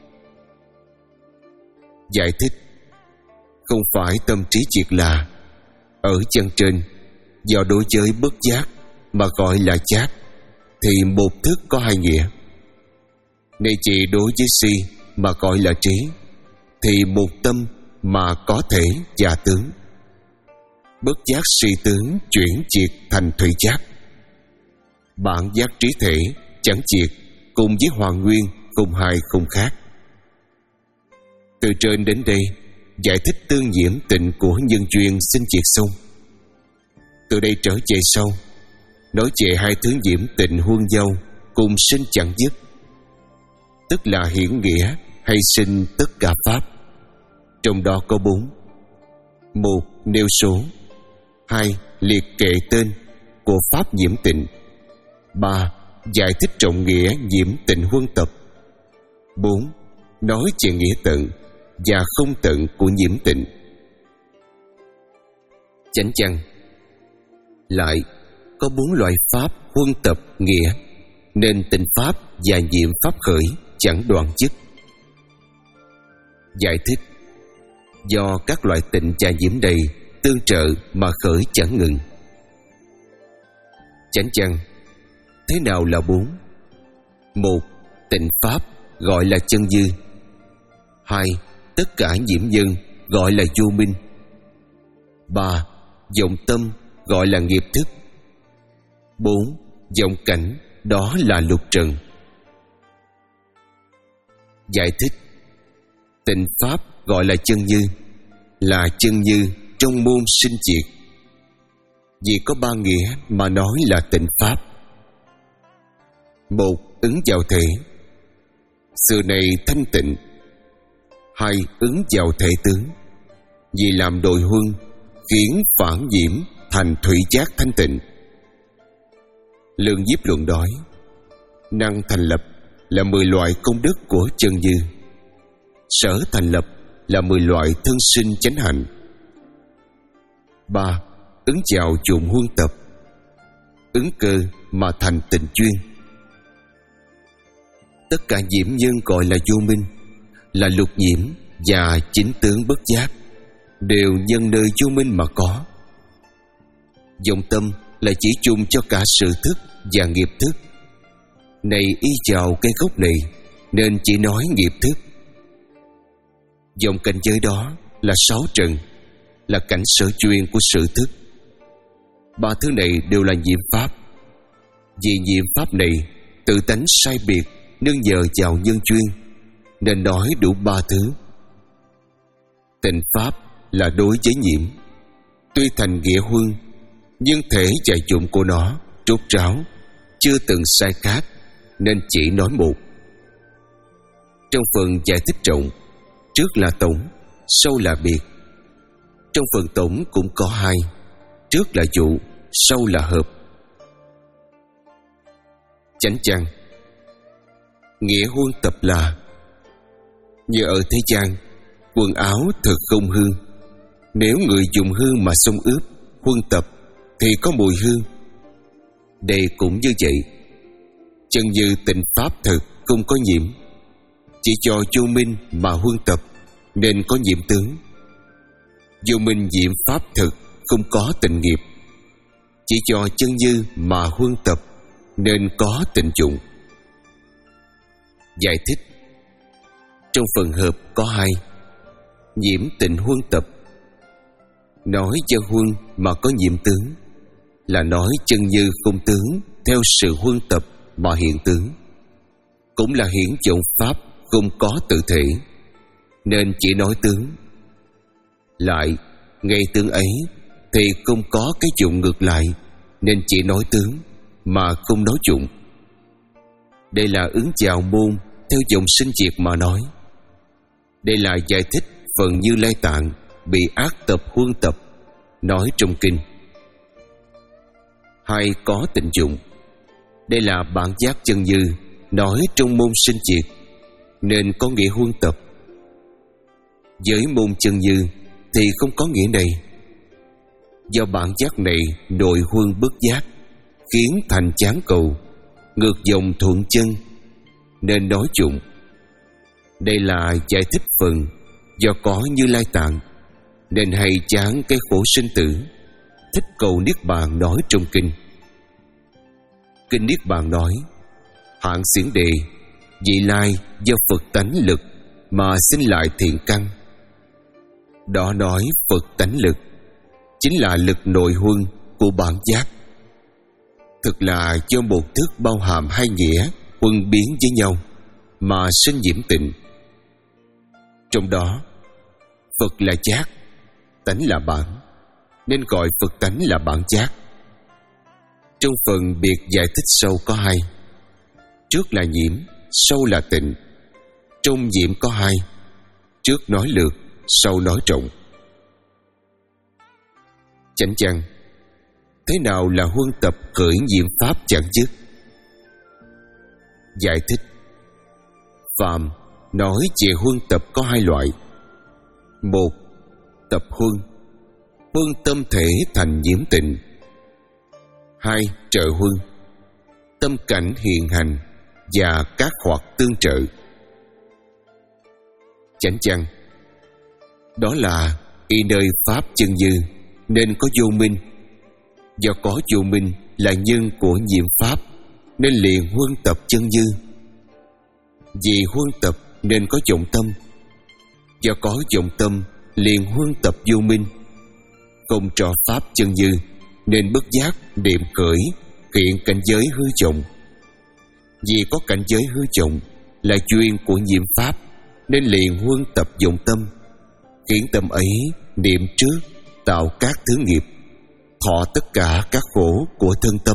Giải thích: không phải tâm trí triệt là, ở chân trên do đối với bất giác mà gọi là giác, thì một thức có hai nghĩa. Nay chỉ đối với si mà gọi là trí, thì một tâm mà có thể và tướng. Bất giác si tướng chuyển triệt thành thủy giác. Bản giác trí thể chẳng triệt, cùng với hoàn nguyên không hai không khác. Từ trên đến đây giải thích tương nhiễm tịnh của nhân duyên sinh diệt xong. Từ đây trở về sau, nói về hai thứ nhiễm tịnh huân giao cùng sinh chẳng dứt, tức là hiển nghĩa hay sinh tất cả pháp. Trong đó có bốn: một nêu số, hai liệt kệ tên của pháp nhiễm tịnh, ba giải thích trọng nghĩa nhiễm tịnh huân tập, bốn nói về nghĩa tận và không tận của nhiễm tịnh. Chánh văn. Lại có bốn loại pháp huân tập nghĩa, nên tịnh pháp và nhiễm pháp khởi chẳng đoạn dứt. Giải thích: do các loại tịnh và nhiễm đầy tương trợ mà khởi chẳng ngừng. Chánh văn. Thế nào là bốn? Một, tịnh pháp gọi là chân dư. Hai, tất cả nhiễm nhân gọi là vô minh. Ba, vọng tâm gọi là nghiệp thức. Bốn, vọng cảnh đó là lục trần. Giải thích: tịnh pháp gọi là chân như, là chân như trong môn sinh diệt. Vì có ba nghĩa mà nói là tịnh pháp. Một, ứng vào thể, sự này thanh tịnh. Hai, ứng vào thể tướng, vì làm đội huân khiến phản nhiễm thành thủy giác thanh tịnh. Lương Diếp luận nói, năng thành lập là mười loại công đức của chân như, sở thành lập là mười loại thân sinh chánh hạnh. Ba, ứng vào dụng huân tập, ứng cơ mà thành tịnh chuyên. Tất cả nhiễm nhân gọi là vô minh, là lục nhiễm và chính tướng bất giác, đều nhân nơi vô minh mà có. Vọng tâm là chỉ chung cho cả sự thức và nghiệp thức. Này y vào cái gốc này nên chỉ nói nghiệp thức. Vọng cảnh giới đó là sáu trần, là cảnh sở chuyên của sự thức. Ba thứ này đều là nhiễm pháp. Vì nhiễm pháp này tự tánh sai biệt, nương nhờ vào nhân chuyên, nên nói đủ ba thứ. Tịnh pháp là đối với nhiễm, tuy thành nghĩa huân, nhưng thể và dụng của nó rốt ráo, chưa từng sai khác, nên chỉ nói một. Trong phần giải thích rộng, trước là tổng, sau là biệt. Trong phần tổng cũng có hai, trước là dụ, sau là hợp. Chánh văn. Nghĩa huân tập là, như ở thế gian, quần áo thực không hương. Nếu người dùng hương mà xông ướp, huân tập, thì có mùi hương. Đây cũng như vậy. Chân như tịnh pháp thực không có nhiễm, chỉ cho vô minh mà huân tập, nên có nhiễm tướng. Vô minh nhiễm pháp thực không có tịnh nghiệp, chỉ cho chân như mà huân tập, nên có tịnh dụng. Giải thích: trong phần hợp có hai, nhiễm tịnh huân tập. Nói chân huân mà có nhiễm tướng, là nói chân như không tướng theo sự huân tập mà hiện tướng, cũng là hiển vọng pháp không có tự thể, nên chỉ nói tướng. Lại ngay tướng ấy thì không có cái dụng ngược lại, nên chỉ nói tướng mà không nói dụng. Đây là ứng chào môn theo dòng sinh diệt mà nói. Đây là giải thích phần Như Lai Tạng bị ác tập huân tập nói trong kinh. Hay có tịnh dụng. Đây là bản giác chân như nói trong môn sinh diệt, nên có nghĩa huân tập. Với môn chân như thì không có nghĩa này. Do bản giác này nội huân bất giác, khiến thành chán cầu, ngược dòng thuận chân, nên nói dụng. Đây là giải thích phần do có Như Lai Tạng, nên hay chán cái khổ sinh tử, thích cầu niết bàn nói trong kinh. Kinh Niết Bàn nói: hạng xiển đề, vị lai do Phật tánh lực mà sinh lại thiện căn. Đó nói Phật tánh lực chính là lực nội huân của bản giác, thực là do một thức bao hàm hai nghĩa huân biến với nhau mà sinh nhiễm tịnh. Trong đó Phật là giác, tánh là bản, nên gọi Phật tánh là bản giác. Trong phần biệt giải thích sâu có hai: trước là nhiễm, sâu là tịnh. Trong nhiễm có hai: trước nói lược, sau nói trọng. Chánh văn: thế nào là huân tập khởi nhiễm pháp chẳng dứt? Giải thích: Phạm nói về huân tập có hai loại. Một, tập huân, huân tâm thể thành nhiễm tịnh. Hai, trợ huân, tâm cảnh hiện hành và các hoạt tương trợ. Chánh văn: đó là y nơi pháp chân như nên có vô minh. Do có vô minh là nhân của nhiễm pháp, nên liền huân tập chân như. Vì huân tập nên có vọng tâm. Do có vọng tâm liền huân tập vô minh. Không trò pháp chân như nên bất giác niệm khởi hiện cảnh giới hư vọng. Vì có cảnh giới hư vọng là duyên của nhiễm pháp, nên liền huân tập vọng tâm, khiến tâm ấy niệm trước tạo các thứ nghiệp, thọ tất cả các khổ của thân tâm.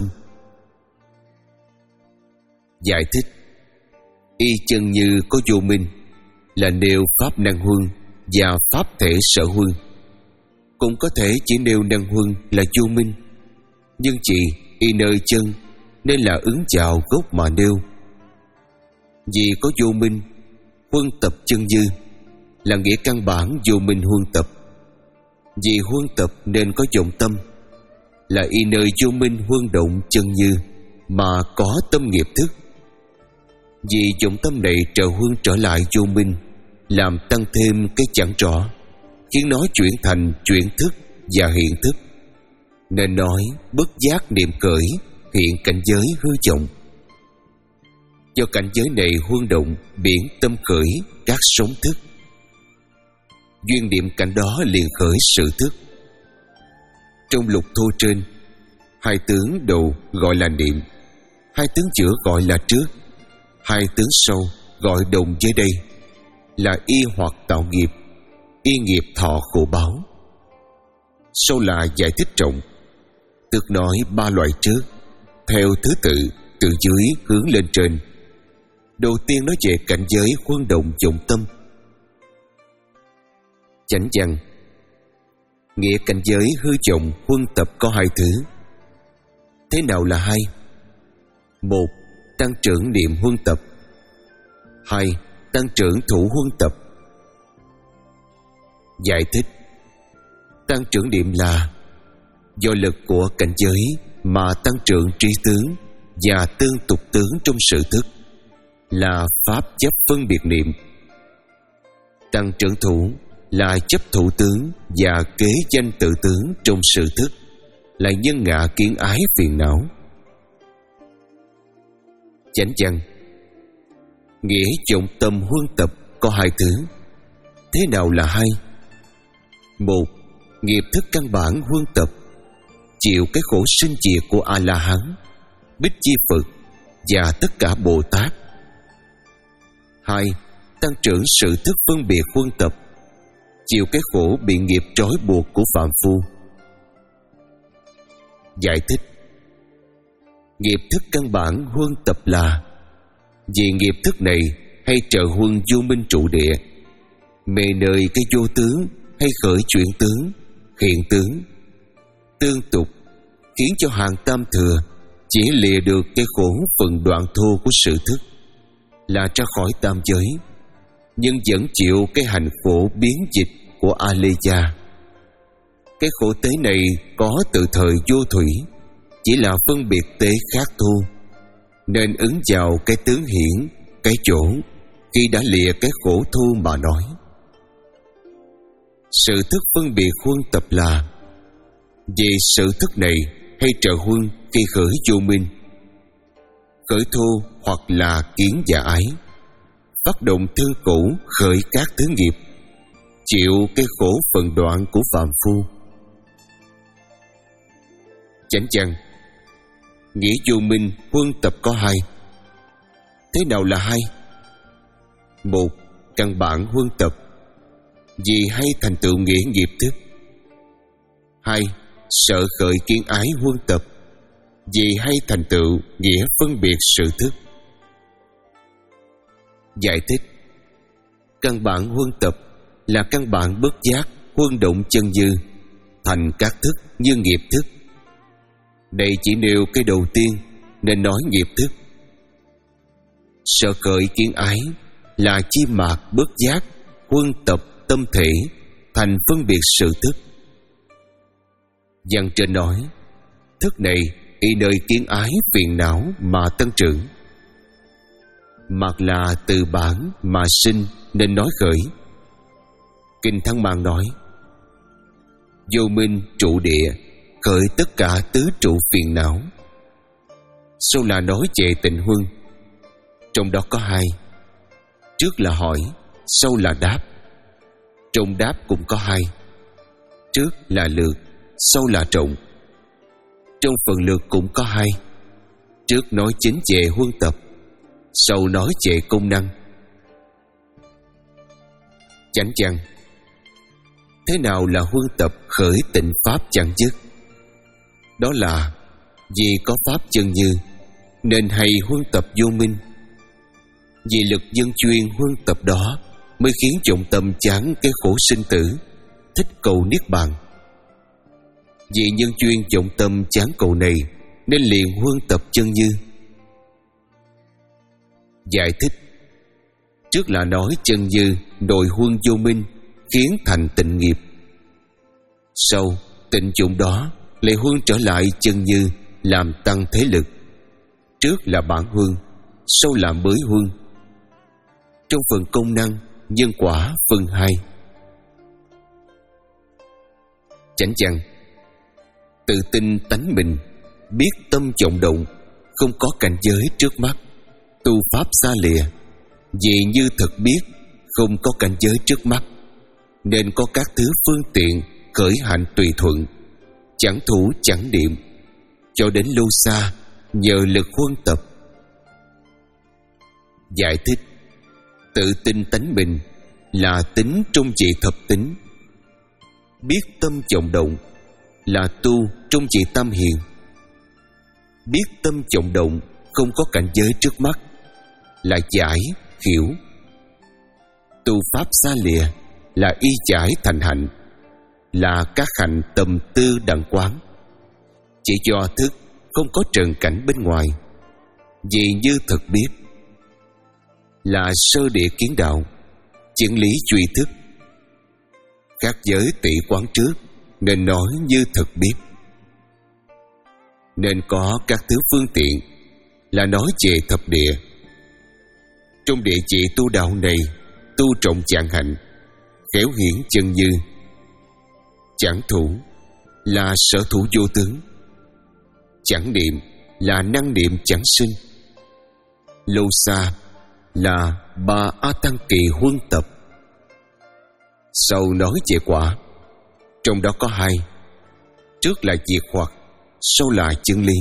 Giải thích: y chân như có vô minh là nêu pháp năng huân và pháp thể sở huân. Cũng có thể chỉ nêu năng huân là vô minh, nhưng chỉ y nơi chân nên là ứng chào gốc mà nêu. Vì có vô minh, huân tập chân như là nghĩa căn bản vô minh huân tập. Vì huân tập nên có vọng tâm, là y nơi vô minh huân động chân như mà có tâm nghiệp thức. Vì vọng tâm này trợ huân trở lại vô minh, làm tăng thêm cái chẳng rõ, khiến nó chuyển thành chuyển thức và hiện thức, nên nói bất giác niệm khởi hiện cảnh giới hư vọng. Do cảnh giới này huân động biển tâm khởi các sống thức, duyên niệm cảnh đó liền khởi sự thức. Trong lục thô trên, hai tướng đầu gọi là niệm, hai tướng giữa gọi là trước, hai tướng sau gọi đồng với đây là y hoặc tạo nghiệp, y nghiệp thọ khổ báo. Sau là giải thích trọng, tức nói ba loại trước theo thứ tự từ dưới hướng lên trên. Đầu tiên nói về cảnh giới huân động vọng tâm. Chánh văn: nghĩa cảnh giới hư vọng huân tập có hai thứ. Thế nào là hai? Một, tăng trưởng niệm huân tập. Hai, tăng trưởng thủ huân tập. Giải thích: tăng trưởng niệm là do lực của cảnh giới mà tăng trưởng trí tướng và tương tục tướng trong sự thức, là pháp chấp phân biệt niệm. Tăng trưởng thủ là chấp thủ tướng và kế danh tự tướng trong sự thức, là nhân ngã kiến ái phiền não. Chánh văn: nghĩa vọng tâm huân tập có hai thứ. Thế nào là hai? Một, nghiệp thức căn bản huân tập, chịu cái khổ sinh diệt của A-la-hán, Bích Chi Phật và tất cả Bồ Tát. Hai, tăng trưởng sự thức phân biệt huân tập, chịu cái khổ bị nghiệp trói buộc của phàm phu. Giải thích: nghiệp thức căn bản huân tập là vì nghiệp thức này hay trợ huân vô minh trụ địa, mê nơi cái vô tướng hay khởi chuyển tướng, hiện tướng, tương tục, khiến cho hàng tam thừa chỉ lìa được cái khổ phần đoạn thô của sự thức, là ra khỏi tam giới, nhưng vẫn chịu cái hành khổ biến dịch của A-lê-gia. Cái khổ tế này có từ thời vô thủy, chỉ là phân biệt tế khác thu, nên ứng vào cái tướng hiển, cái chỗ khi đã lìa cái khổ thu mà nói. Sự thức phân biệt huân tập là vì sự thức này hay trợ huân khi khởi vô minh, khởi thô hoặc là kiến và ái, phát động thân cũ khởi các thứ nghiệp, chịu cái khổ phần đoạn của phàm phu. Chánh văn: nghĩa vô minh huân tập có hai. Thế nào là hai? Một, căn bản huân tập, vì hay thành tựu nghĩa nghiệp thức. Hai, sợ khởi kiến ái huân tập, vì hay thành tựu nghĩa phân biệt sự thức. Giải thích: căn bản huân tập là căn bản bất giác huân động chân dư thành các thức như nghiệp thức. Đây chỉ nêu cái đầu tiên nên nói nghiệp thức. Sợ khởi kiến ái là chi mạc bất giác huân tập tâm thể thành phân biệt sự thức. Văn trên nói thức này y nơi kiến ái phiền não mà tăng trưởng, mặc là từ bản mà sinh nên nói khởi. Kinh Thăng Mang nói vô minh trụ địa khởi tất cả tứ trụ phiền não. Sau là nói về tịnh huân, trong đó có hai. Trước là hỏi, sau là đáp. Trong đáp cũng có hai. Trước là lược, sau là trọng. Trong phần lược cũng có hai. Trước nói chính về huân tập, sau nói về công năng. Chánh văn: thế nào là huân tập khởi tịnh pháp chẳng dứt? Đó là vì có pháp chân như nên hay huân tập vô minh. Vì lực dân chuyên huân tập đó mới khiến trọng tâm chán cái khổ sinh tử, thích cầu niết bàn. Vì nhân chuyên trọng tâm chán cầu này nên liền huân tập chân như. Giải thích: trước là nói chân như nội huân vô minh khiến thành tịnh nghiệp. Sau tịnh dụng đó lại huân trở lại chân như làm tăng thế lực. Trước là bản huân, sau là mới huân. Trong phần công năng nhân quả phân hai. Chánh văn: tự tin tánh mình, biết tâm vọng động, không có cảnh giới trước mắt, tu pháp xa lìa. Vì như thật biết không có cảnh giới trước mắt, nên có các thứ phương tiện khởi hạnh tùy thuận, chẳng thủ chẳng niệm, cho đến lâu xa nhờ lực huân tập. Giải thích: tự tin tánh mình là tính trong trị thập tính, biết tâm vọng động là tu trong trị tam hiền. Biết tâm vọng động không có cảnh giới trước mắt là giải hiểu. Tu pháp xa lìa là y giải thành hạnh, là các hạnh tầm tư đẳng quán. Chỉ do thức không có trần cảnh bên ngoài, vì như thật biết là sơ địa kiến đạo, chân lý duy thức. Các giới tỷ quán trước nên nói như thật biết, nên có các thứ phương tiện là nói về thập địa. Trong địa chỉ tu đạo này, tu trọng trạng hạnh, khéo hiển chân như. Chẳng thủ là sở thủ vô tướng, chẳng niệm là năng niệm chẳng sinh. Lâu xa là ba A Tăng Kỳ huân tập. Sau nói về quả, trong đó có hai. Trước là diệt hoặc, sau là chân lý.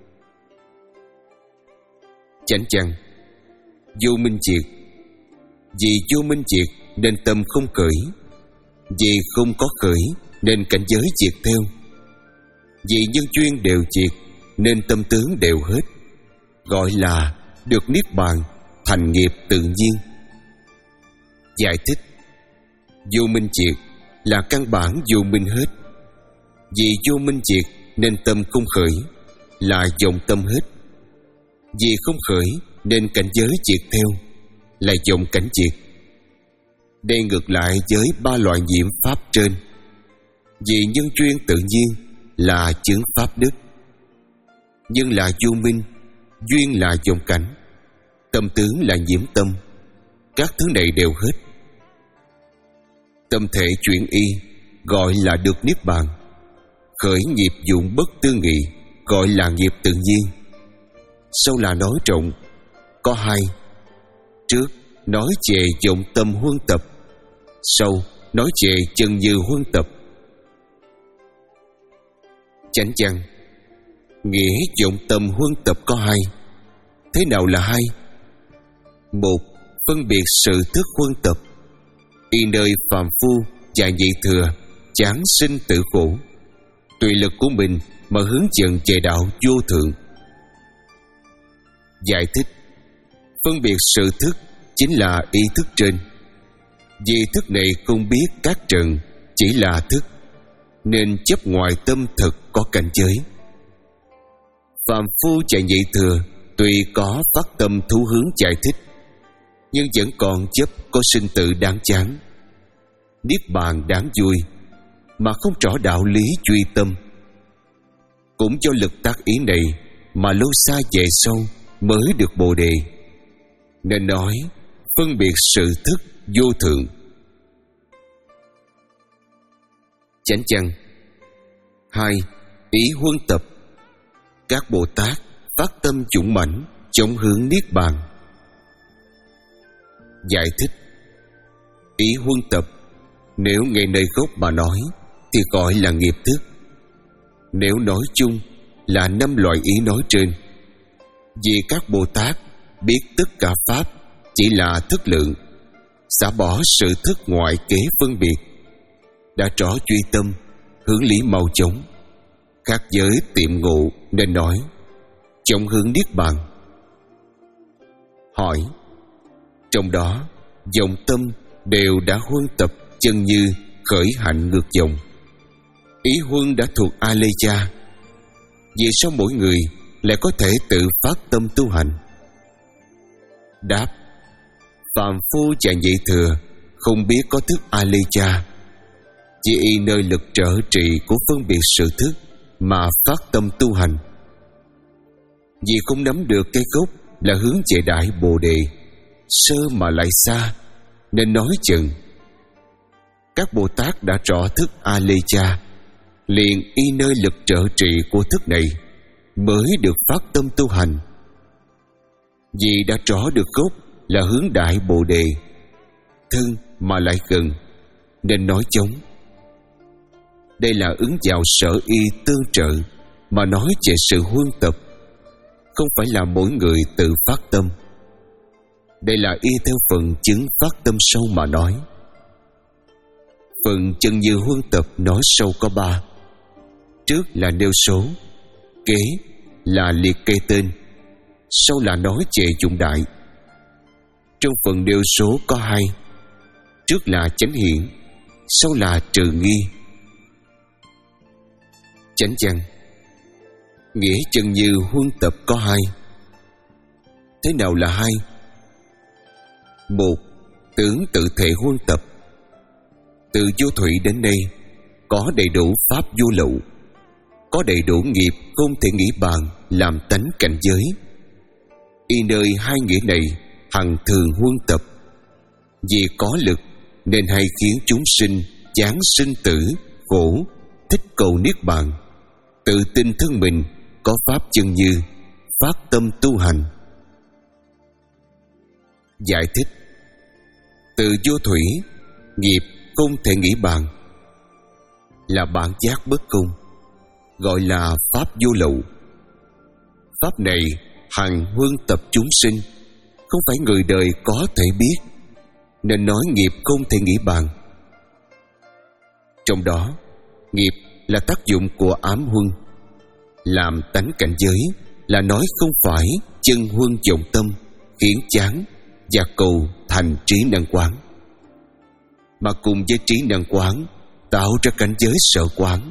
Chánh văn: vô minh diệt, Vì vô minh diệt nên tâm không khởi, vì không có khởi nên cảnh giới diệt theo, vì nhân duyên đều diệt nên tâm tướng đều hết, gọi là được niết bàn, thành nghiệp tự nhiên. Giải thích: vô minh diệt là căn bản vô minh hết. Vì vô minh diệt nên tâm không khởi, là vọng tâm hết. Vì không khởi nên cảnh giới diệt theo, là vọng cảnh diệt. Đây ngược lại với ba loại nhiễm pháp trên. Vì nhân duyên tự nhiên là chướng pháp đức, nhân là vô minh, duyên là vọng cảnh, tâm tướng là nhiễm tâm. Các thứ này đều hết. Tâm thể chuyển y gọi là được niết bàn. Khởi nghiệp dụng bất tư nghị gọi là nghiệp tự nhiên. Sau là nói rộng, có hai. Trước nói về vọng tâm huân tập, sau nói về chân như huân tập. Chánh văn: nghĩa vọng tâm huân tập có hai. Thế nào là hai? Một, phân biệt sự thức huân tập. Y nơi phàm phu và nhị thừa chán sinh tử khổ, tùy lực của mình mà hướng dẫn về đạo vô thượng. Giải thích: phân biệt sự thức chính là ý thức trên. Vì thức này không biết các trần, chỉ là thức, nên chấp ngoài tâm thực có cảnh giới. Phàm phu và nhị thừa tuy có phát tâm thú hướng giải thích, nhưng vẫn còn chấp có sinh tử đáng chán, niết bàn đáng vui, mà không rõ đạo lý duy tâm. Cũng do lực tác ý này mà lâu xa về sau mới được bồ đề, nên nói phân biệt sự thức vô thượng. Chánh văn: hai. Ý huân tập. Các Bồ Tát phát tâm dũng mãnh chống hướng niết bàn. Giải thích: ý huân tập nếu ngay nơi gốc mà nói thì gọi là nghiệp thức. Nếu nói chung là năm loại ý nói trên. Vì các Bồ Tát biết tất cả pháp chỉ là thức lượng, xả bỏ sự thức ngoại kế phân biệt, đã rõ duy tâm, hướng lý mau chóng, khác giới tiệm ngộ, nên nói chống hướng niết bàn. Hỏi: trong đó vọng tâm đều đã huân tập chân như khởi hạnh ngược dòng, ý huân đã thuộc a lê cha, vì sao mỗi người lại có thể tự phát tâm tu hành? Đáp: phàm phu và nhị thừa không biết có thức a lê cha, chỉ y nơi lực trợ trị của phân biệt sự thức mà phát tâm tu hành. Vì không nắm được cái gốc là hướng về đại bồ đề, sơ mà lại xa, nên nói chừng. Các Bồ Tát đã rõ thức a lê cha, liền y nơi lực trợ trị của thức này mới được phát tâm tu hành. Vì đã rõ được gốc là hướng đại bồ đề, thân mà lại gần, nên nói chống. Đây là ứng vào sở y tương trợ mà nói về sự huân tập, không phải là mỗi người tự phát tâm. Đây là y theo phần chứng phát tâm sâu mà nói. Phần chân như huân tập nói sâu có ba. Trước là nêu số, kế là liệt kê tên, sau là nói về dụng đại. Trong phần nêu số có hai. Trước là chánh hiện, sau là trừ nghi. Chánh văn: nghĩa chân như huân tập có hai. Thế nào là hai? Một, tướng tự thể huân tập. Từ vô thủy đến nay có đầy đủ pháp vô lậu, có đầy đủ nghiệp không thể nghĩ bàn làm tánh cảnh giới. Y nơi hai nghĩa này hằng thường huân tập. Vì có lực nên hay khiến chúng sinh chán sinh tử khổ, thích cầu niết bàn, tự tin thân mình có pháp chân như, phát tâm tu hành. Giải thích: từ vô thủy, nghiệp không thể nghĩ bàn, là bản giác bất công, gọi là pháp vô lậu. Pháp này hằng huân tập chúng sinh, không phải người đời có thể biết. nên nói nghiệp không thể nghĩ bàn. Trong đó, nghiệp là tác dụng của ám huân. Làm tánh cảnh giới là nói không phải chân huân vọng tâm khiến chán và cầu thành trí năng quán, mà cùng với trí năng quán tạo ra cảnh giới sở quán.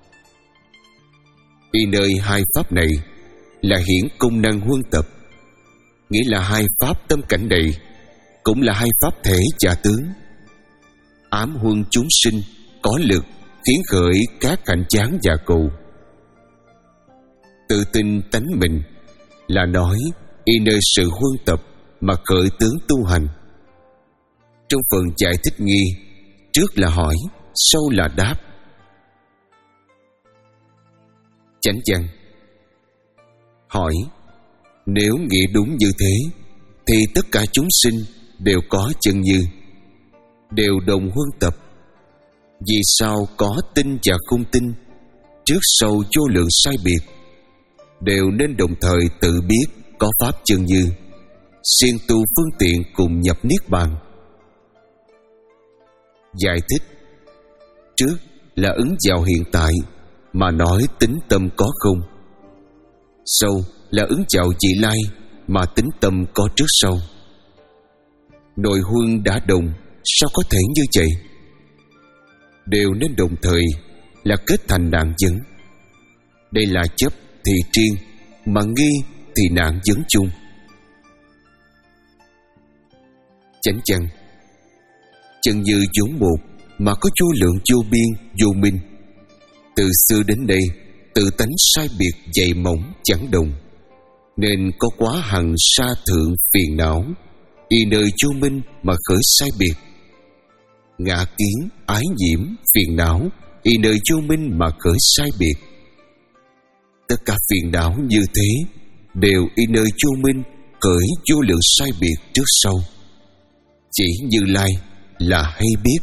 Y nơi hai pháp này là hiển công năng huân tập, nghĩa là hai pháp tâm cảnh này cũng là hai pháp thể và tướng. Ám huân chúng sinh có lực khiến khởi các cảnh chán và cầu. Tự tin tánh mình là nói y nơi sự huân tập mà khởi tướng tu hành. Trong phần giải thích nghi, trước là hỏi, sau là đáp. Chánh văn. Hỏi: nếu nghĩ đúng như thế thì tất cả chúng sinh đều có chân như, đều đồng huân tập. Vì sao có tin và không tin, trước sau vô lượng sai biệt, đều nên đồng thời tự biết có pháp chân như, siêng tu phương tiện cùng nhập niết bàn. Giải thích. Trước là ứng vào hiện tại mà nói tính tâm có không. Sau là ứng vào vị lai mà tính tâm có trước sau. Nội huân đã đồng, sao có thể như vậy? Đều nên đồng thời là kết thành nạn vấn. Đây là chấp thì triên, mà nghi thì nạn vấn chung. Chánh văn. Chân như vốn một mà có vô lượng vô biên vô minh. Từ xưa đến đây tự tánh sai biệt dày mỏng chẳng đồng, nên có quá hằng sa thượng phiền não, y nơi vô minh mà khởi sai biệt. Ngã kiến ái nhiễm phiền não, y nơi vô minh mà khởi sai biệt. Tất cả phiền não như thế đều y nơi vô minh khởi vô lượng sai biệt trước sau. Chỉ Như Lai là hay biết.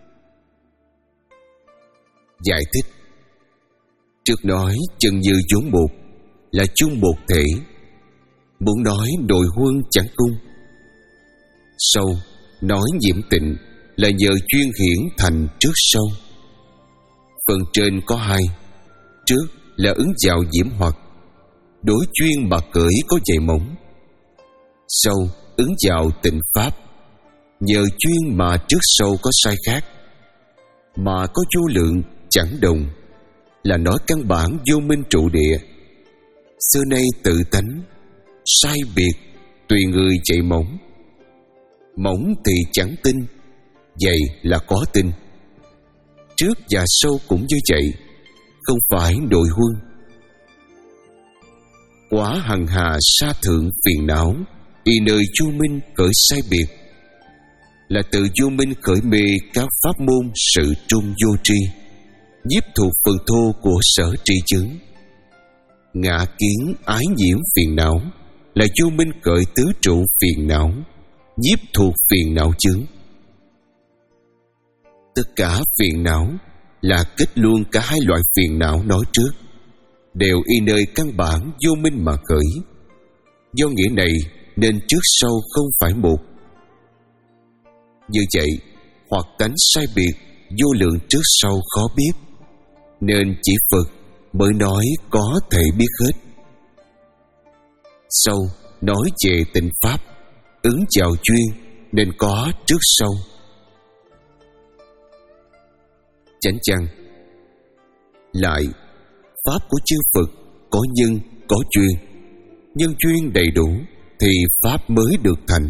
Giải thích. Trước nói chân như vốn một là chung một thể, muốn nói nội huân chẳng cung. Sau nói nhiễm tịnh là nhờ chuyên hiển thành trước sau. Phần trên có hai. Trước là ứng vào diễm hoặc, đối chuyên mà cởi có dày mỏng. Sau ứng vào tịnh pháp, nhờ chuyên mà trước sau có sai khác, mà có vô lượng chẳng đồng, là nói căn bản vô minh trụ địa. Xưa nay tự tánh sai biệt, tùy người chạy mỏng. Mỏng thì chẳng tin, dày là có tin. Trước và sau cũng như vậy, không phải nội huân. Quá hằng hà sa thượng phiền não, y nơi vô minh khởi sai biệt, là từ vô minh khởi mê các pháp môn sự trung vô tri, nhiếp thuộc phần thô của sở tri chứng. Ngã kiến ái nhiễm phiền não là vô minh khởi tứ trụ phiền não, nhiếp thuộc phiền não chứng. Tất cả phiền não là kết luôn cả hai loại phiền não nói trước, đều y nơi căn bản vô minh mà khởi. Do nghĩa này nên trước sau không phải một. Như vậy, hoặc tánh sai biệt, vô lượng trước sau khó biết, nên chỉ Phật mới nói có thể biết hết. Sau nói về tịnh pháp, ứng vào chuyên nên có trước sau. Chánh văn. Lại, pháp của chư Phật có nhân, có chuyên. Nhân chuyên đầy đủ thì pháp mới được thành.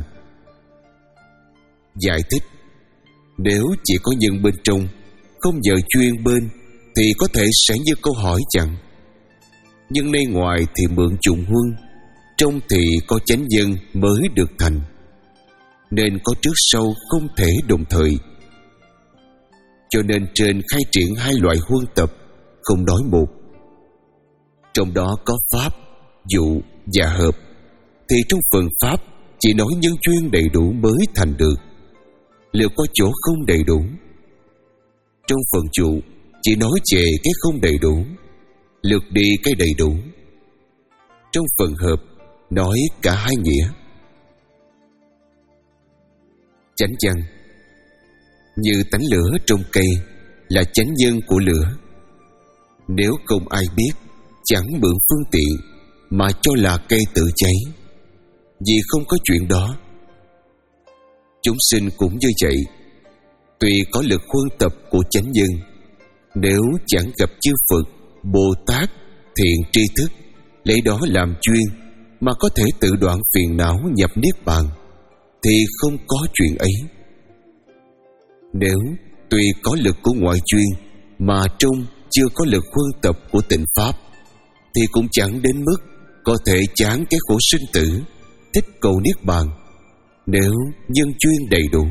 Giải thích. Nếu chỉ có nhân bên trong, không nhờ chuyên bên, thì có thể sẽ như câu hỏi chẳng. Nhưng nay ngoài thì mượn trùng huân, trong thì có chánh nhân mới được thành, nên có trước sau không thể đồng thời. Cho nên trên khai triển hai loại huân tập, không nói một. Trong đó có pháp, dụ và hợp, thì trong phần pháp chỉ nói nhân chuyên đầy đủ mới thành được, liệu có chỗ không đầy đủ. Trong phần dụ chỉ nói về cái không đầy đủ, lược đi cái đầy đủ. Trong phần hợp nói cả hai nghĩa. Chánh văn: như tánh lửa trong cây là chánh nhân của lửa. Nếu không ai biết, chẳng mượn phương tiện mà cho là cây tự cháy, vì không có chuyện đó. Chúng sinh cũng như vậy. Tuy có lực huân tập của chánh nhân, nếu chẳng gặp chư Phật, Bồ Tát, thiện tri thức lấy đó làm chuyên mà có thể tự đoạn phiền não nhập niết bàn, thì không có chuyện ấy. Nếu tuy có lực của ngoại chuyên mà trong chưa có lực huân tập của tịnh pháp, thì cũng chẳng đến mức có thể chán cái khổ sinh tử, thích cầu niết bàn, nếu nhân chuyên đầy đủ.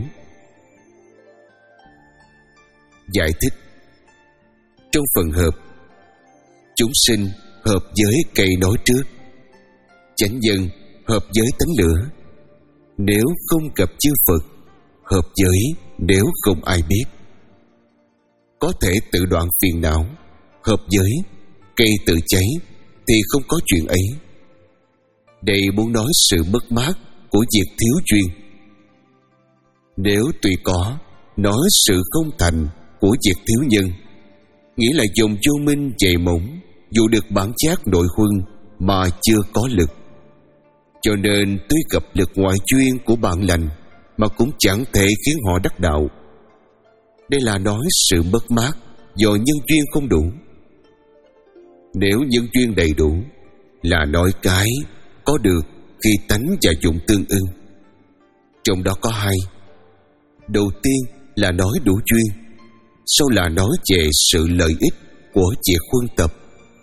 Giải thích: trong phần hợp, chúng sinh hợp với cây nói trước, chánh nhân hợp với tánh lửa. Nếu không gặp chư Phật, hợp với nếu không ai biết. Có thể tự đoạn phiền não, hợp với cây tự cháy, thì không có chuyện ấy. Đây muốn nói sự mất mát của việc thiếu duyên. Nếu tuy có, nói sự không thành của việc thiếu nhân, nghĩa là dòng vô minh dày mỏng, dù được bản chất nội huân mà chưa có lực. Cho nên tuy gặp lực ngoại chuyên của bạn lành mà cũng chẳng thể khiến họ đắc đạo. Đây là nói sự mất mát do nhân duyên không đủ. Nếu nhân duyên đầy đủ, là nói cái có được khi tánh và dụng tương ưng. Trong đó có hai. Đầu tiên là nói đủ duyên, sau là nói về sự lợi ích của việc huân tập.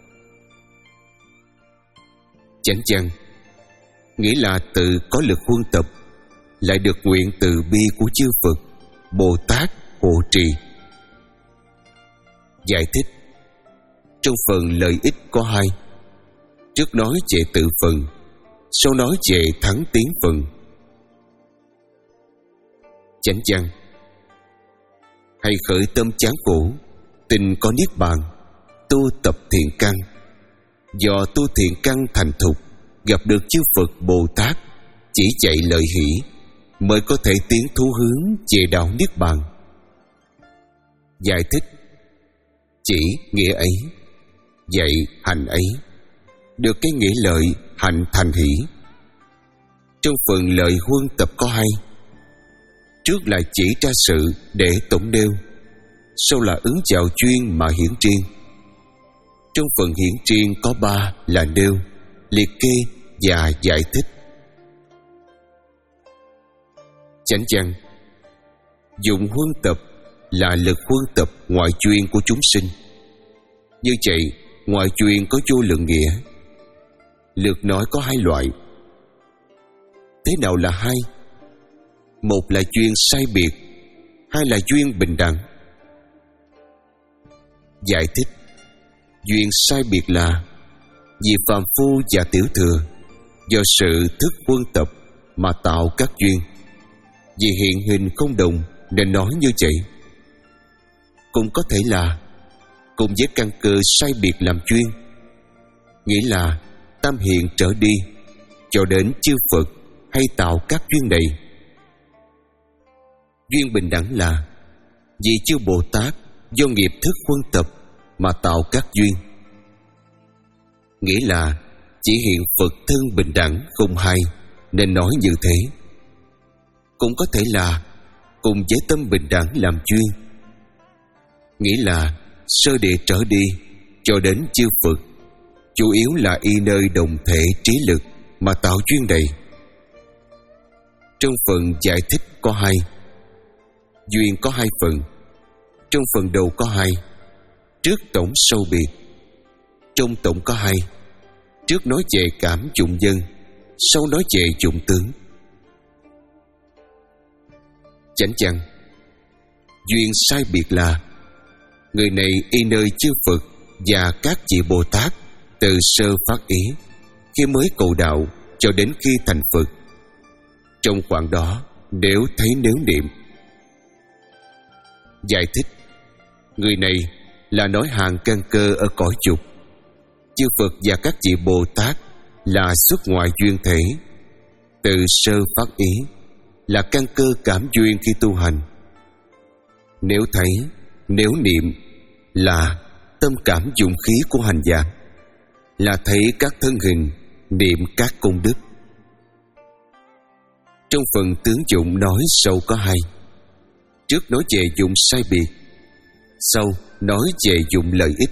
Chánh văn nghĩa là tự có lực huân tập, lại được nguyện từ bi của chư Phật, Bồ Tát hộ trì. Giải thích: trong phần lợi ích có hai. Trước nói về tự phần, sau nói về thắng tiến phần. Chánh văn: hay khởi tâm chán khổ, tình có niết bàn, tu tập thiện căn. Do tu thiện căn thành thục, gặp được chư Phật Bồ Tát chỉ dạy lợi hỷ, mới có thể tiến thú hướng về đạo niết bàn. Giải thích: chỉ nghĩa ấy, dạy hành ấy, được cái nghĩa lợi hành thành hỷ. Trong phần lợi huân tập có hai. Trước là chỉ ra sự để tổng nêu, sau là ứng vào chuyên mà hiển triên. Trong phần hiển triên có ba là nêu, liệt kê và giải thích. Chánh văn: dụng huân tập là lực huân tập ngoại chuyên của chúng sinh. Như vậy, ngoại chuyên có vô lượng nghĩa. Lược nói có hai loại. Thế nào là hai? Một là duyên sai biệt, hai là duyên bình đẳng. Giải thích: duyên sai biệt là vì phàm phu và tiểu thừa do sự thức huân tập mà tạo các duyên. Vì hiện hình không đồng nên nói như vậy. Cũng có thể là cùng với căn cơ sai biệt làm chuyên, nghĩa là tam hiện trở đi cho đến chư Phật hay tạo các duyên này. Duyên bình đẳng là vì chư Bồ Tát do nghiệp thức huân tập mà tạo các duyên, nghĩa là chỉ hiện Phật thân bình đẳng không hai nên nói như thế. Cũng có thể là cùng với tâm bình đẳng làm chuyên, nghĩa là sơ địa trở đi cho đến chư Phật, chủ yếu là y nơi đồng thể trí lực mà tạo duyên này. Trong phần giải thích có hai. Duyên có hai phần. Trong phần đầu có hai. Trước tổng sâu biệt. Trong tổng có hai. Trước nói về cảm dụng dân, sau nói về dụng tướng. Chánh văn: duyên sai biệt là người này y nơi chư Phật và các vị Bồ Tát từ sơ phát ý, khi mới cầu đạo cho đến khi thành Phật. Trong khoảng đó nếu thấy nếu niệm. Giải thích: người này là nói hàng căn cơ ở cõi dục. Chư Phật và các vị Bồ Tát là xuất ngoại duyên thể, từ sơ phát ý là căn cơ cảm duyên khi tu hành. Nếu thấy, nếu niệm là tâm cảm dụng khí của hành giả, là thấy các thân hình, niệm các công đức. Trong phần tướng dụng nói sâu có hai. Trước nói về dụng sai biệt, sau nói về dụng lợi ích.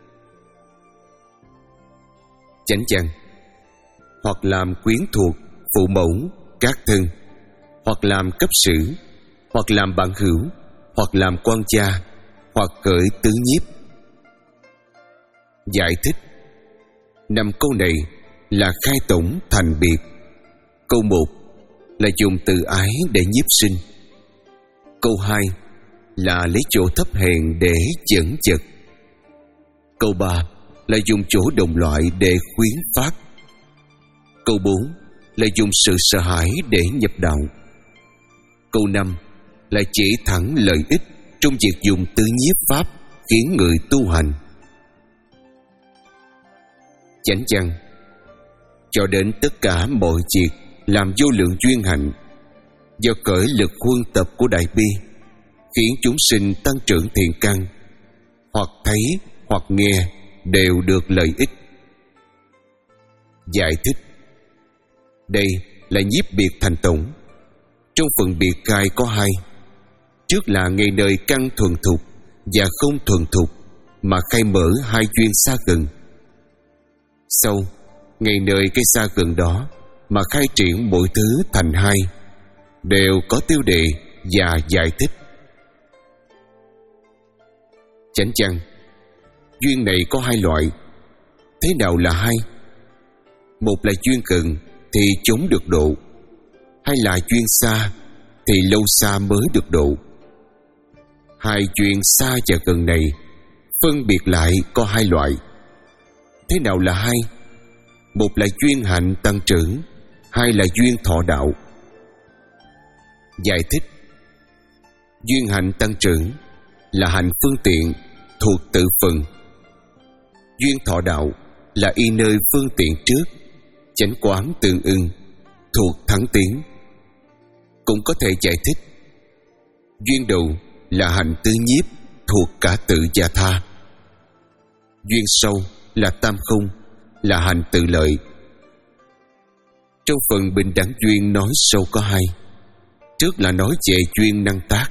Chánh văn: hoặc làm quyến thuộc, phụ mẫu, các thân, hoặc làm cấp sử, hoặc làm bạn hữu, hoặc làm quan gia, hoặc cởi tứ nhiếp. Giải thích: năm câu này là khai tổng thành biệt. Câu một là dùng từ ái để nhiếp sinh. Câu hai là lấy chỗ thấp hèn để dẫn chật. Câu ba là dùng chỗ đồng loại để khuyến phát. Câu bốn là dùng sự sợ hãi để nhập đạo. Câu năm là chỉ thẳng lợi ích trong việc dùng tứ nhiếp pháp khiến người tu hành. Chánh văn: cho đến tất cả mọi việc làm vô lượng duyên hạnh, do cởi lực huân tập của Đại Bi, khiến chúng sinh tăng trưởng thiện căn, hoặc thấy hoặc nghe đều được lợi ích. Giải thích: đây là nhiếp biệt thành tổng. Trong phần biệt khai có hai. Trước là ngay nơi căn thuần thục và không thuần thục mà khai mở hai duyên xa gần. Sau, ngay nơi cái xa gần đó mà khai triển mỗi thứ thành hai, đều có tiêu đề và giải thích. Chánh văn: duyên này có hai loại. Thế nào là hai? Một là duyên gần thì chống được độ, hay là duyên xa thì lâu xa mới được độ. Hai duyên xa và gần này phân biệt lại có hai loại. Thế nào là hai? Một là duyên hạnh tăng trưởng, hai là duyên thọ đạo. Giải thích: duyên hạnh tăng trưởng là hạnh phương tiện thuộc tự phần. Duyên thọ đạo là y nơi phương tiện trước, chánh quán tương ưng, thuộc thắng tiến. Cũng có thể giải thích: duyên đầu là hạnh tứ nhiếp thuộc cả tự và tha. Duyên sâu là tam không, là hành tự lợi. Trong phần bình đẳng duyên nói sâu có hai. Trước là nói về duyên năng tác.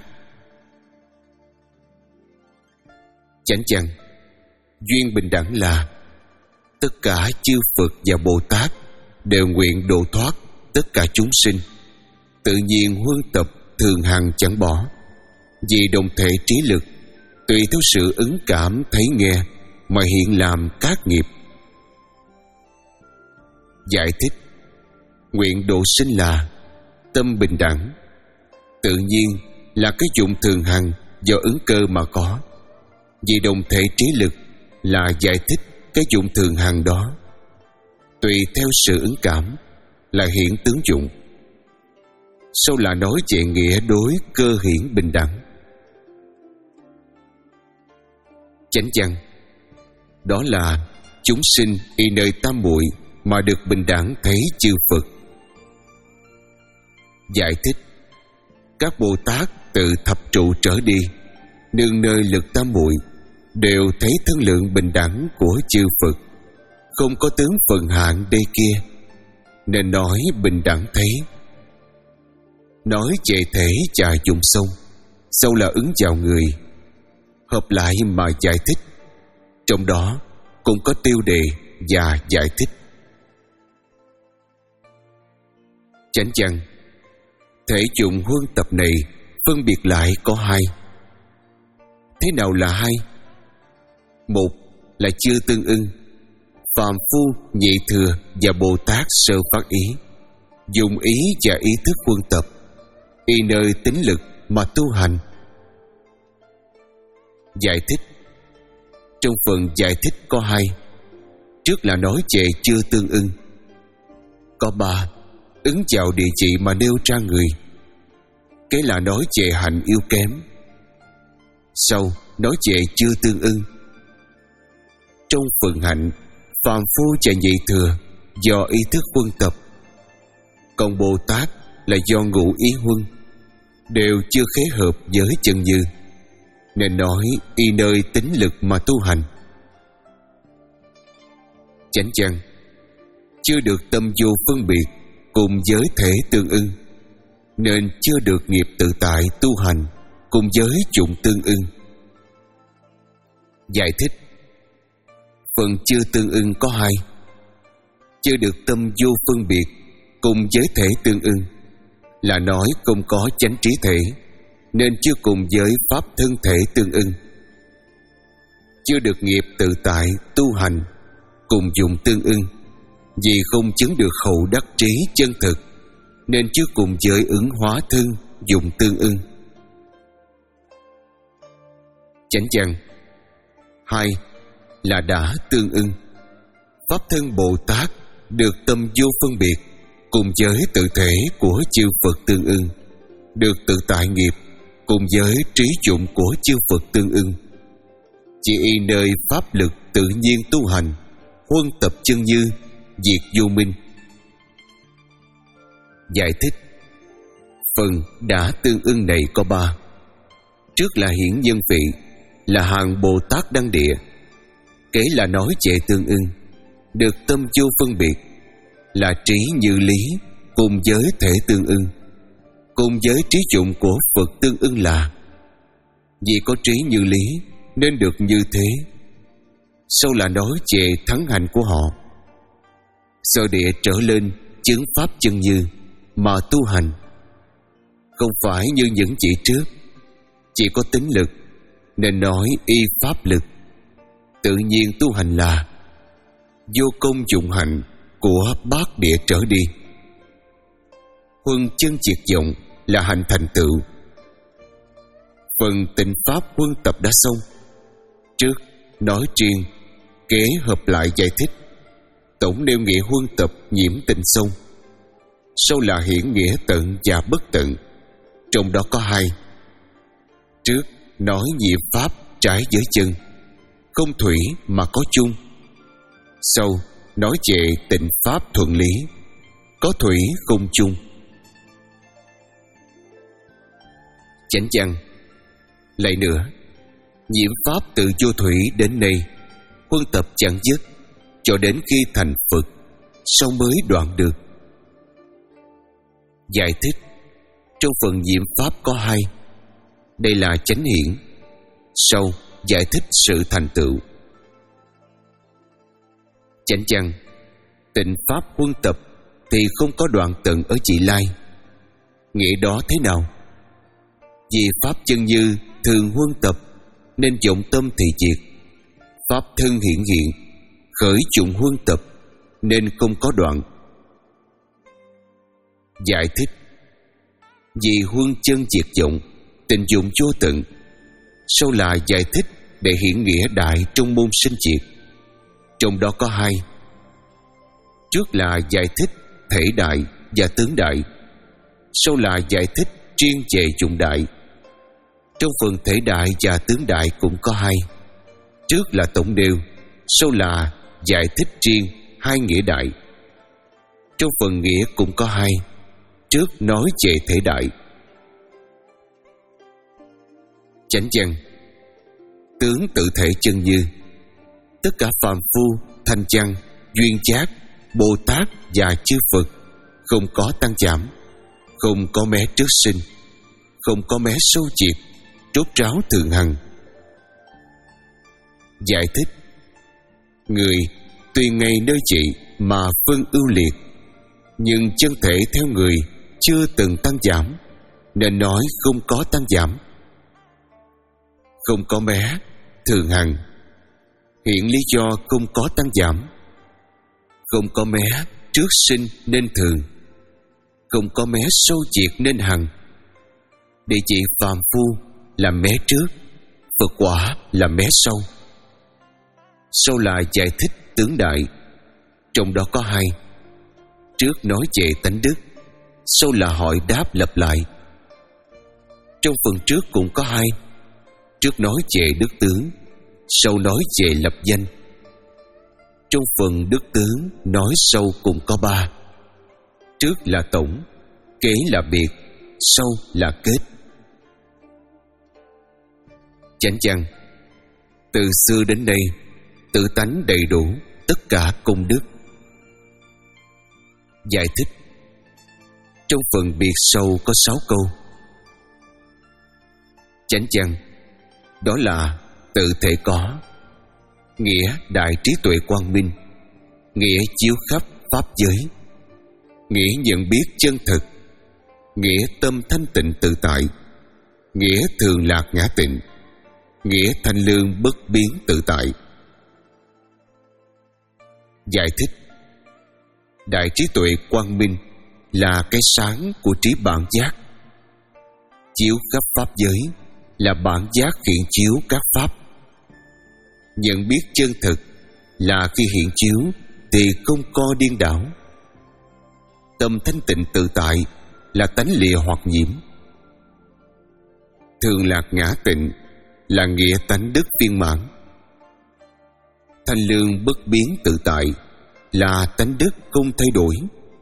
Chánh văn: duyên bình đẳng là tất cả chư Phật và Bồ Tát đều nguyện độ thoát tất cả chúng sinh, tự nhiên huân tập thường hằng chẳng bỏ, vì đồng thể trí lực tùy theo sự ứng cảm thấy nghe mà hiện làm các nghiệp. Giải thích: nguyện độ sinh là tâm bình đẳng, tự nhiên là cái dụng thường hằng do ứng cơ mà có, vì đồng thể trí lực là giải thích cái dụng thường hằng đó, tùy theo sự ứng cảm là hiện tướng dụng. Sau là nói về nghĩa đối cơ hiển bình đẳng. Chánh văn: đó là chúng sinh y nơi tam muội mà được bình đẳng thấy chư Phật. Giải thích: các Bồ Tát từ thập trụ trở đi, nương nơi lực tam muội, đều thấy thân lượng bình đẳng của chư Phật, không có tướng phần hạng đây kia, nên nói bình đẳng thấy. Nói về thể và dụng sông, sâu là ứng vào người, hợp lại mà giải thích. Trong đó cũng có tiêu đề và giải thích. Chánh văn: thể dụng huân tập này phân biệt lại có hai. Thế nào là hai? Một là chưa tương ưng. Phàm phu, nhị thừa và Bồ Tát sơ phát ý, dùng ý và ý thức huân tập, y nơi tính lực mà tu hành. Giải thích: trong phần giải thích có hai. Trước là nói về chưa tương ưng. Có ba, ứng vào địa chỉ mà nêu ra người. Cái là nói về hạnh yếu kém. Sau nói về chưa tương ưng. Trong phần hạnh, phàm phu và nhị thừa do ý thức huân tập, còn Bồ Tát là do ngũ ý huân đều chưa khế hợp với chân như, nên nói y nơi tính lực mà tu hành. Chánh văn: chưa được tâm vô phân biệt cùng với thể tương ưng, nên chưa được nghiệp tự tại tu hành cùng với dụng tương ưng. Giải thích: phần chưa tương ưng có hai: chưa được tâm vô phân biệt cùng với thể tương ưng, là nói không có chánh trí thể, nên chưa cùng với pháp thân thể tương ưng. Chưa được nghiệp tự tại tu hành cùng dụng tương ưng, vì không chứng được hậu đắc trí chân thực, nên chưa cùng với ứng hóa thân dụng tương ưng. Chánh văn: hai là đã tương ưng. Pháp thân Bồ Tát được tâm vô phân biệt cùng với tự thể của chư Phật tương ưng, được tự tại nghiệp cùng với trí dụng của chư Phật tương ưng. Chỉ y nơi pháp lực tự nhiên tu hành, huân tập chân như, diệt vô minh. Giải thích: phần đã tương ưng này có ba. Trước là hiển nhân vị, là hàng Bồ Tát đăng địa. Kế là nói về tương ưng, được tâm vô phân biệt, là trí như lý cùng với thể tương ưng, cùng với trí dụng của Phật tương ưng là. Vì có trí như lý nên được như thế. Sau là nói về thắng hành của họ. Sơ địa trở lên chứng pháp chân như mà tu hành, không phải như những chỉ trước, chỉ có tính lực, nên nói y pháp lực. Tự nhiên tu hành là vô công dụng hạnh của bát địa trở đi. Huân chân triệt dụng là hành thành tựu. Phần tịnh pháp huân tập đã xong. Trước nói riêng, kế hợp lại giải thích. Tổng nêu nghĩa huân tập nhiễm tịnh xong. Sau là hiển nghĩa tận và bất tận, trong đó có hai. Trước nói nhiệm pháp trái với chân, không thủy mà có chung. Sau nói về tịnh pháp thuận lý, có thủy không chung. Chánh văn: lại nữa, nhiễm pháp từ vô thủy đến nay, huân tập chẳng dứt, cho đến khi thành Phật, sau mới đoạn được. Giải thích: trong phần nhiễm pháp có hai. Đây là chánh hiển. Sau giải thích sự thành tựu. Chánh văn: tịnh pháp huân tập thì không có đoạn tận ở vị lai. Nghĩa đó thế nào? Vì pháp chân như thường huân tập, nên vọng tâm thì diệt. Pháp thân hiện hiện, khởi dụng huân tập, nên không có đoạn. Giải thích: vì huân chân diệt vọng, tình dụng vô tận. Sau là giải thích để hiển nghĩa đại trong môn sinh diệt. Trong đó có hai. Trước là giải thích thể đại và tướng đại. Sau là giải thích riêng về dụng đại. Trong phần thể đại và tướng đại cũng có hai. Trước là tổng nêu, sau là giải thích riêng hai nghĩa đại. Trong phần nghĩa cũng có hai. Trước nói về thể đại. Chánh văn: tướng tự thể chân như, tất cả phàm phu, thanh văn, duyên giác, Bồ Tát và chư Phật không có tăng giảm, không có mé trước sinh, không có mé sâu triệt, trốt ráo thường hằng. Giải thích: người tùy ngày nơi chị mà phân ưu liệt, nhưng chân thể theo người chưa từng tăng giảm, nên nói không có tăng giảm. Không có mé thường hằng, hiện lý do không có tăng giảm. Không có mé trước sinh nên thường, không có mé sâu triệt nên hằng. Địa chỉ phàm phu là mé trước, Phật quả là mé sau. Sau là giải thích tướng đại. Trong đó có hai. Trước nói về tánh đức, sau là hỏi đáp lặp lại. Trong phần trước cũng có hai. Trước nói về đức tướng, sau nói về lập danh. Trong phần đức tướng nói sau cũng có ba. Trước là tổng, Kế là biệt, sau là kết. Chánh văn: từ xưa đến nay, tự tánh đầy đủ tất cả công đức. Giải thích: trong phần biệt sâu có sáu câu. Chánh văn: đó là tự thể có, nghĩa đại trí tuệ quang minh, nghĩa chiếu khắp pháp giới, nghĩa nhận biết chân thực, nghĩa tâm thanh tịnh tự tại, nghĩa thường lạc ngã tịnh, nghĩa thanh lương bất biến tự tại. Giải thích: đại trí tuệ quang minh là cái sáng của trí bản giác, chiếu khắp pháp giới là bản giác hiện chiếu các pháp. Nhận biết chân thực là khi hiện chiếu thì không co điên đảo. Tâm thanh tịnh tự tại là tánh lìa hoặc nhiễm. Thường lạc ngã tịnh là nghĩa tánh đức viên mãn. Thanh lương bất biến tự tại là tánh đức không thay đổi.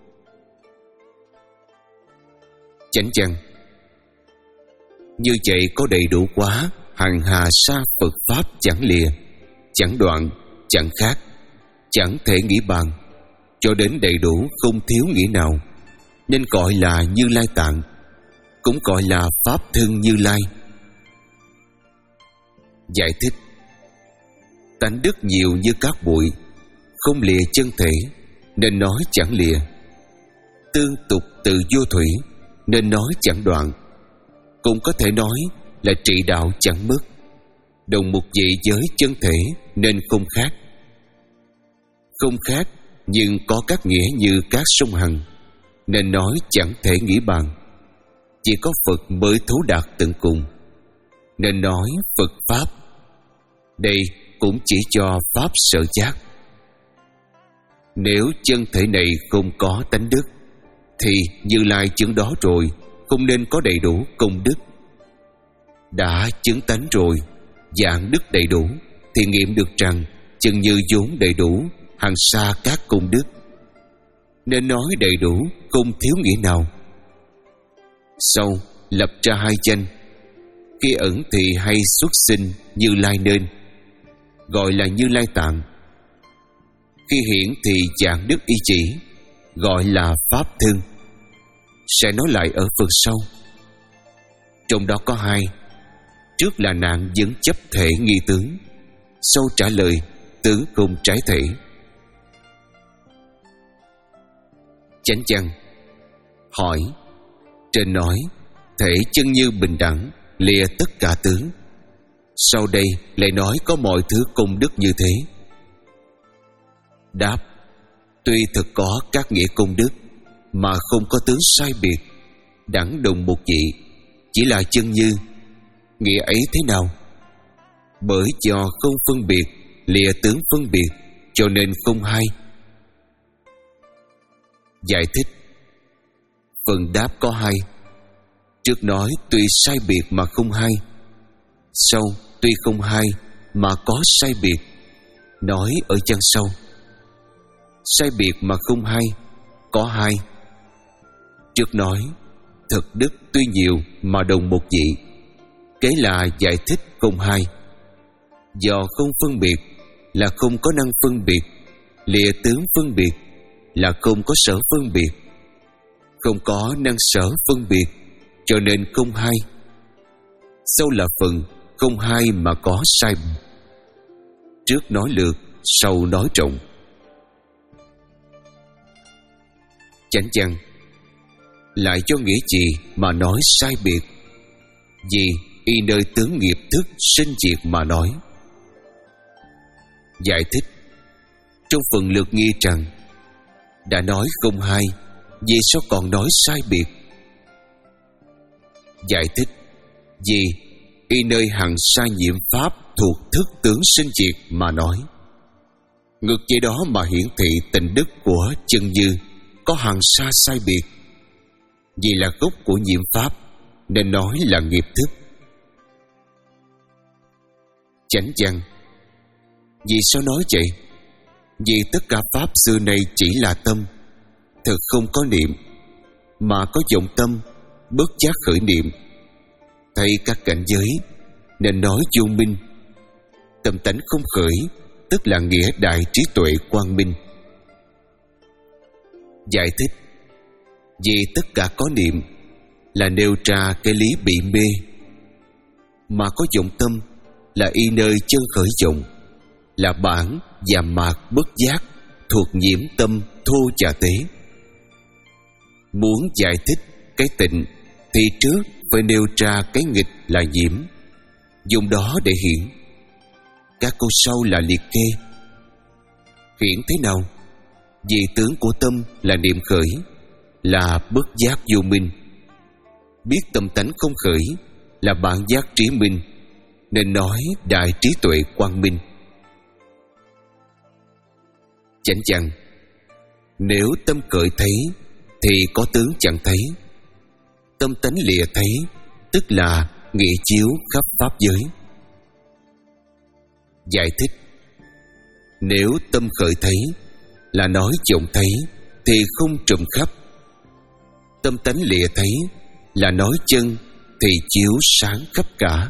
Chánh văn: như vậy có đầy đủ quá, hằng hà sa Phật pháp chẳng lìa, chẳng đoạn, chẳng khác, chẳng thể nghĩ bàn, cho đến đầy đủ không thiếu nghĩa nào, nên gọi là Như Lai Tạng, cũng gọi là pháp thân Như Lai. Giải thích: tánh đức nhiều như cát bụi, không lìa chân thể, nên nói chẳng lìa. Tương tục từ vô thủy, nên nói chẳng đoạn. Cũng có thể nói là trị đạo chẳng mất, đồng một vị với chân thể nên không khác. Không khác nhưng có các nghĩa như các sông Hằng, nên nói chẳng thể nghĩ bàn. Chỉ có Phật mới thấu đạt tận cùng, nên nói Phật Pháp. Đây cũng chỉ cho Pháp sở giác. Nếu chân thể này không có tánh đức, thì Như Lai chứng đó rồi, không nên có đầy đủ công đức. Đã chứng tánh rồi, dạng đức đầy đủ, thì nghiệm được rằng chân như vốn đầy đủ, hằng sa các công đức, nên nói đầy đủ, không thiếu nghĩa nào. Sau lập ra hai danh. Khi ẩn thì hay xuất sinh Như Lai nên, gọi là Như Lai Tạng. Khi hiển thì dạng đức y chỉ, gọi là Pháp Thân. Sẽ nói lại ở phần sau. Trong đó có hai. Trước là nạn vấn chấp thể nghi tướng, sau trả lời tướng không trái thể. Chánh văn: hỏi: trên nói thể chân như bình đẳng, lìa tất cả tướng. Sau đây lại nói có mọi thứ công đức như thế. Đáp: tuy thực có các nghĩa công đức, mà không có tướng sai biệt, đẳng đồng một vị, chỉ là chân như. Nghĩa ấy thế nào? Bởi do không phân biệt, lìa tướng phân biệt, cho nên không hai. Giải thích: phần đáp có hai. Trước nói tuy sai biệt mà không hai, sau tuy không hai mà có sai biệt, nói ở chân sau. Sai biệt mà không hai, có hai. Trước nói thực đức tuy nhiều mà đồng một vị, kế là giải thích không hai. Do không phân biệt là không có năng phân biệt, lìa tướng phân biệt là không có sở phân biệt, không có năng sở phân biệt, cho nên không hai. Sau là phần không hai mà có sai. Trước nói lược, sau nói rộng. Chánh văn: lại cho nghĩa gì mà nói sai biệt? Vì y nơi tướng nghiệp thức sinh diệt mà nói. Giải thích: trong phần lược nghi rằng đã nói không hai, vì sao còn nói sai biệt? Giải thích: vì y nơi hằng sa nhiễm pháp thuộc thức tướng sinh diệt mà nói. Ngược vậy đó mà hiển thị tình đức của chân như có hằng sa sai biệt. Vì là gốc của nhiễm pháp, nên nói là nghiệp thức. Chánh văn: vì sao nói vậy? Vì tất cả pháp xưa nay chỉ là tâm, thực không có niệm, mà có vọng tâm bất giác khởi niệm, thấy các cảnh giới nên nói vô minh. Tâm tánh không khởi tức là nghĩa đại trí tuệ quang minh. Giải thích: vì tất cả có niệm là nêu ra cái lý bị mê, mà có vọng tâm là y nơi chân khởi vọng, là bản và mạt bất giác thuộc nhiễm tâm thô và tế. Muốn giải thích cái tịnh thì trước phải nêu ra cái nghịch là nhiễm, dùng đó để hiển. Các câu sau là liệt kê. Hiển thế nào? Vì tướng của tâm là niệm khởi, là bất giác vô minh. Biết tâm tánh không khởi là bản giác trí minh, nên nói đại trí tuệ quang minh. Chánh văn: nếu tâm cởi thấy thì có tướng chẳng thấy. Tâm tánh lìa thấy tức là nghị chiếu khắp pháp giới. Giải thích: nếu tâm khởi thấy là nói vọng thấy thì không trùm khắp. Tâm tánh lìa thấy là nói chân thì chiếu sáng khắp cả.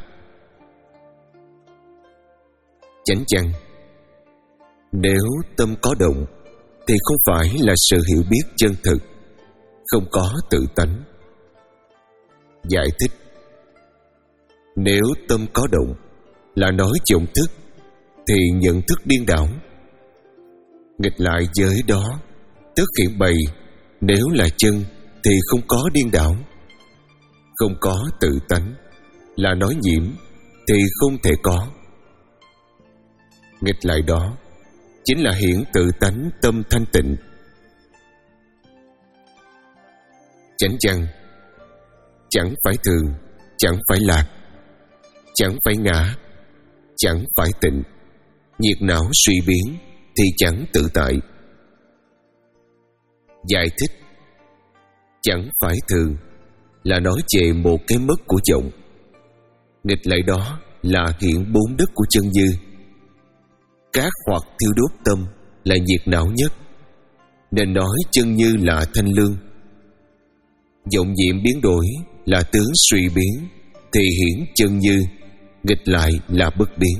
Chánh văn: nếu tâm có động thì không phải là sự hiểu biết chân thực, không có tự tánh. Giải thích: nếu tâm có động là nói vọng thức thì nhận thức điên đảo. Nghịch lại với đó, tức hiện bày nếu là chân thì không có điên đảo. Không có tự tánh là nói nhiễm thì không thể có. Nghịch lại đó chính là hiển tự tánh tâm thanh tịnh. Chánh văn: chẳng phải thường, chẳng phải lạc, chẳng phải ngã, chẳng phải tịnh. Nhiệt não suy biến thì chẳng tự tại. Giải thích: chẳng phải thường là nói về một cái mất của vọng. Nghịch lại đó là hiện bốn đức của chân như. Các hoặc thiêu đốt tâm là nhiệt não nhất, nên nói chân như là thanh lương. Vọng diệm biến đổi là tướng suy biến thì hiển chân như, nghịch lại là bất biến.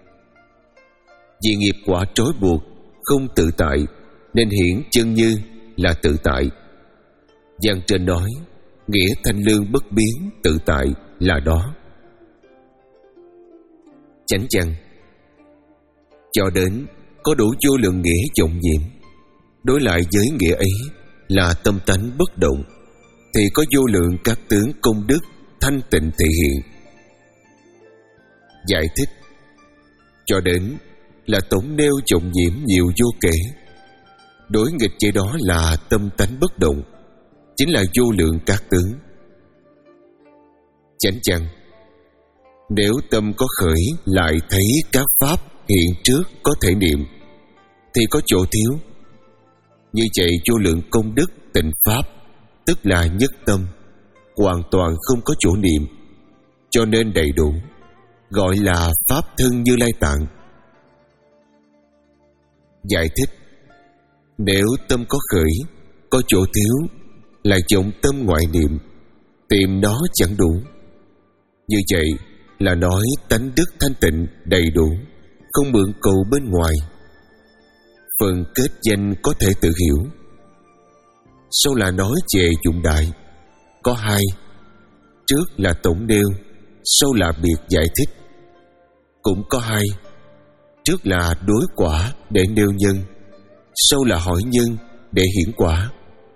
Vì nghiệp quả trói buộc không tự tại nên hiển chân như là tự tại. Văn trên nói nghĩa thanh lương bất biến tự tại là đó. Chánh văn: cho đến có đủ vô lượng nghĩa vọng nhiễm, đối lại với nghĩa ấy là tâm tánh bất động, thì có vô lượng các tướng công đức thanh tịnh thể hiện. Giải thích: cho đến là tổng nêu vọng nhiễm nhiều vô kể, đối nghịch với đó là tâm tánh bất động, chính là vô lượng các tướng. Chánh văn: nếu tâm có khởi lại thấy các pháp hiện trước có thể niệm thì có chỗ thiếu. Như vậy vô lượng công đức tịnh pháp tức là nhất tâm, hoàn toàn không có chỗ niệm, cho nên đầy đủ, gọi là pháp thân Như Lai Tạng. Giải thích: nếu tâm có khởi, có chỗ thiếu, lại vọng tâm ngoại niệm, tìm nó chẳng đủ. Như vậy là nói tánh đức thanh tịnh đầy đủ, không mượn cầu bên ngoài. Phần kết danh có thể tự hiểu. Sau là nói về dụng đại, có hai. Trước là tổng nêu, sau là biệt giải thích. Cũng có hai. Trước là đối quả để nêu nhân, sau là hỏi nhân để hiển quả.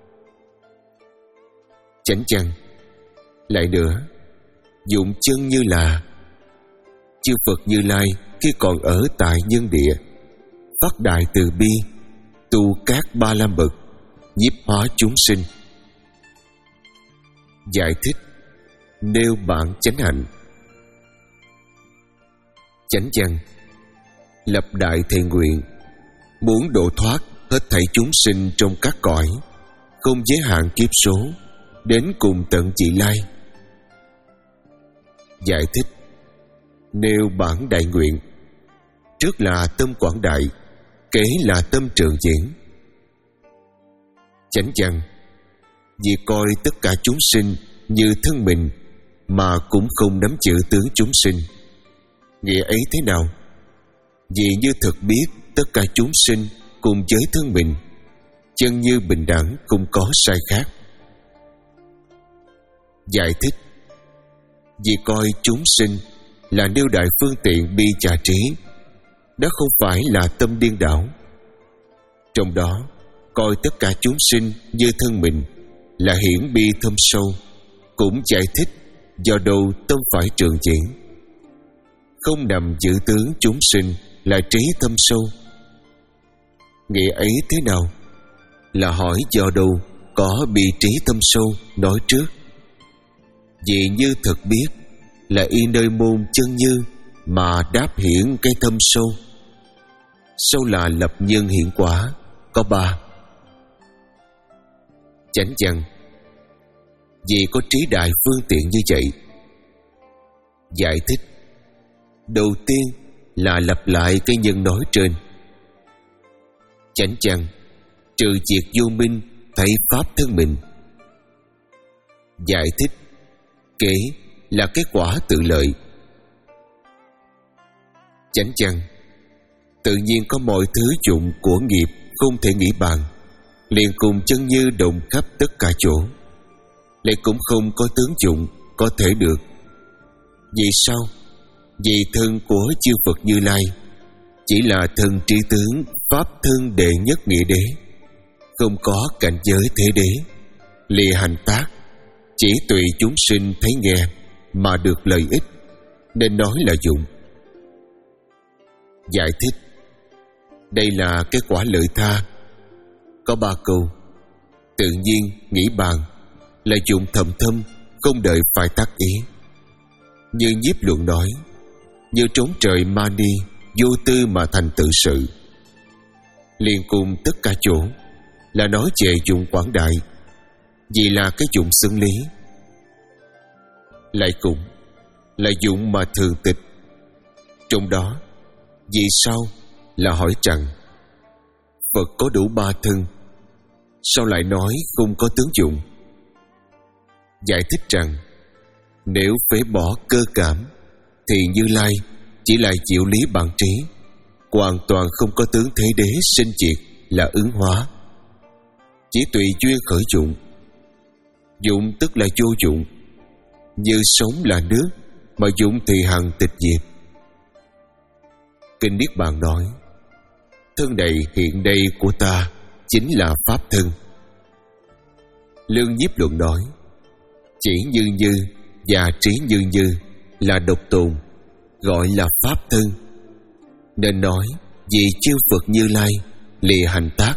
Chánh văn: lại nữa, dụng chân như là chư Phật Như Lai khi còn ở tại nhân địa, phát đại từ bi, tu các ba la mật, nhiếp hóa chúng sinh. Giải thích: nêu bản chánh hạnh. Chánh văn: lập đại thệ nguyện, muốn độ thoát hết thảy chúng sinh trong các cõi, không giới hạn kiếp số, đến cùng tận vị lai. Giải thích: nêu bản đại nguyện. Trước là tâm quảng đại, kế là tâm trường diễn. Chánh văn: Vì coi tất cả chúng sinh như thân mình, mà cũng không nắm giữ tướng chúng sinh. Nghĩa ấy thế nào? Vì như thực biết tất cả chúng sinh cùng với thân mình, chân như bình đẳng, không có sai khác. Giải thích: vì coi chúng sinh là nêu đại phương tiện bi trà trí, đó không phải là tâm điên đảo. Trong đó coi tất cả chúng sinh như thân mình là hiển bi thâm sâu, cũng giải thích do đâu tâm phải trường diễn. Không nằm giữ tướng chúng sinh là trí thâm sâu. Nghĩa ấy thế nào? Là hỏi do đâu có bi trí thâm sâu nói trước. Vì như thực biết là y nơi môn chân như mà đáp hiển cái thâm sâu. Sâu là lập nhân hiện quả, có ba. Chánh văn: vì có trí đại phương tiện như vậy. Giải thích: đầu tiên là lặp lại cái nhân nói trên. Chánh văn: trừ diệt vô minh, thấy pháp thân mình. Giải thích: kế là kết quả tự lợi. Chánh văn: tự nhiên có mọi thứ dụng của nghiệp không thể nghĩ bàn, liền cùng chân như động khắp tất cả chỗ, lại cũng không có tướng dụng có thể được. Vì sao? Vì thân của chư Phật Như Lai chỉ là thân trí tướng, pháp thân đệ nhất nghĩa đế, không có cảnh giới thế đế, lìa hành tác, chỉ tùy chúng sinh thấy nghe mà được lợi ích, nên nói là dụng. Giải thích: đây là cái quả lợi tha. Có ba câu: tự nhiên, nghĩ bàn, là dụng thầm thâm, không đợi phải tác ý. Như Nhiếp Luận nói: như trống trời mani, vô tư mà thành tự sự. Liên cùng tất cả chỗ là nói về dụng quảng đại, vì là cái dụng xưng lý. Lại cũng là dụng mà thường tịch. Trong đó vì sao là hỏi rằng Phật có đủ ba thân, sao lại nói không có tướng dụng? Giải thích rằng nếu phế bỏ cơ cảm thì Như Lai chỉ là diệu lý bản trí, hoàn toàn không có tướng thế đế sinh diệt là ứng hóa, chỉ tùy duyên khởi dụng. Dụng tức là vô dụng, như sống là nước, mà dụng thì hằng tịch diệt. Kinh Niết Bàn nói: thân này hiện đây của ta chính là pháp thân. Lương Nhiếp Luận nói: chỉ như như và trí như như là độc tồn, gọi là pháp thân, nên nói vì chư Phật Như Lai lìa hành tác.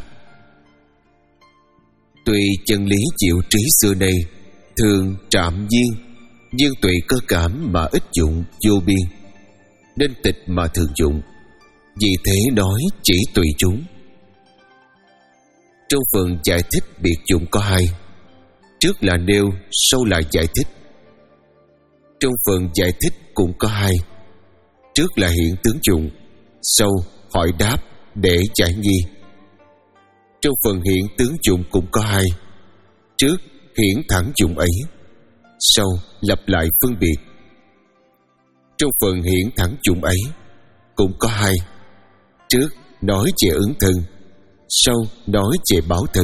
Tuy chân lý diệu trí xưa nay thường trạm duyên, nhưng tùy cơ cảm mà ít dụng vô biên, nên tịch mà thường dụng. Vì thế nói chỉ tùy chúng. Trong phần giải thích biệt dụng có hai, trước là nêu, sau là giải thích. Trong phần giải thích cũng có hai, trước là hiện tướng dụng, sau hỏi đáp để giải nghi. Trong phần hiện tướng dụng cũng có hai, trước hiển thẳng dụng ấy, sau lặp lại phân biệt. Trong phần hiển thẳng dụng ấy cũng có hai, trước nói về ứng thân, sau nói về báo thân.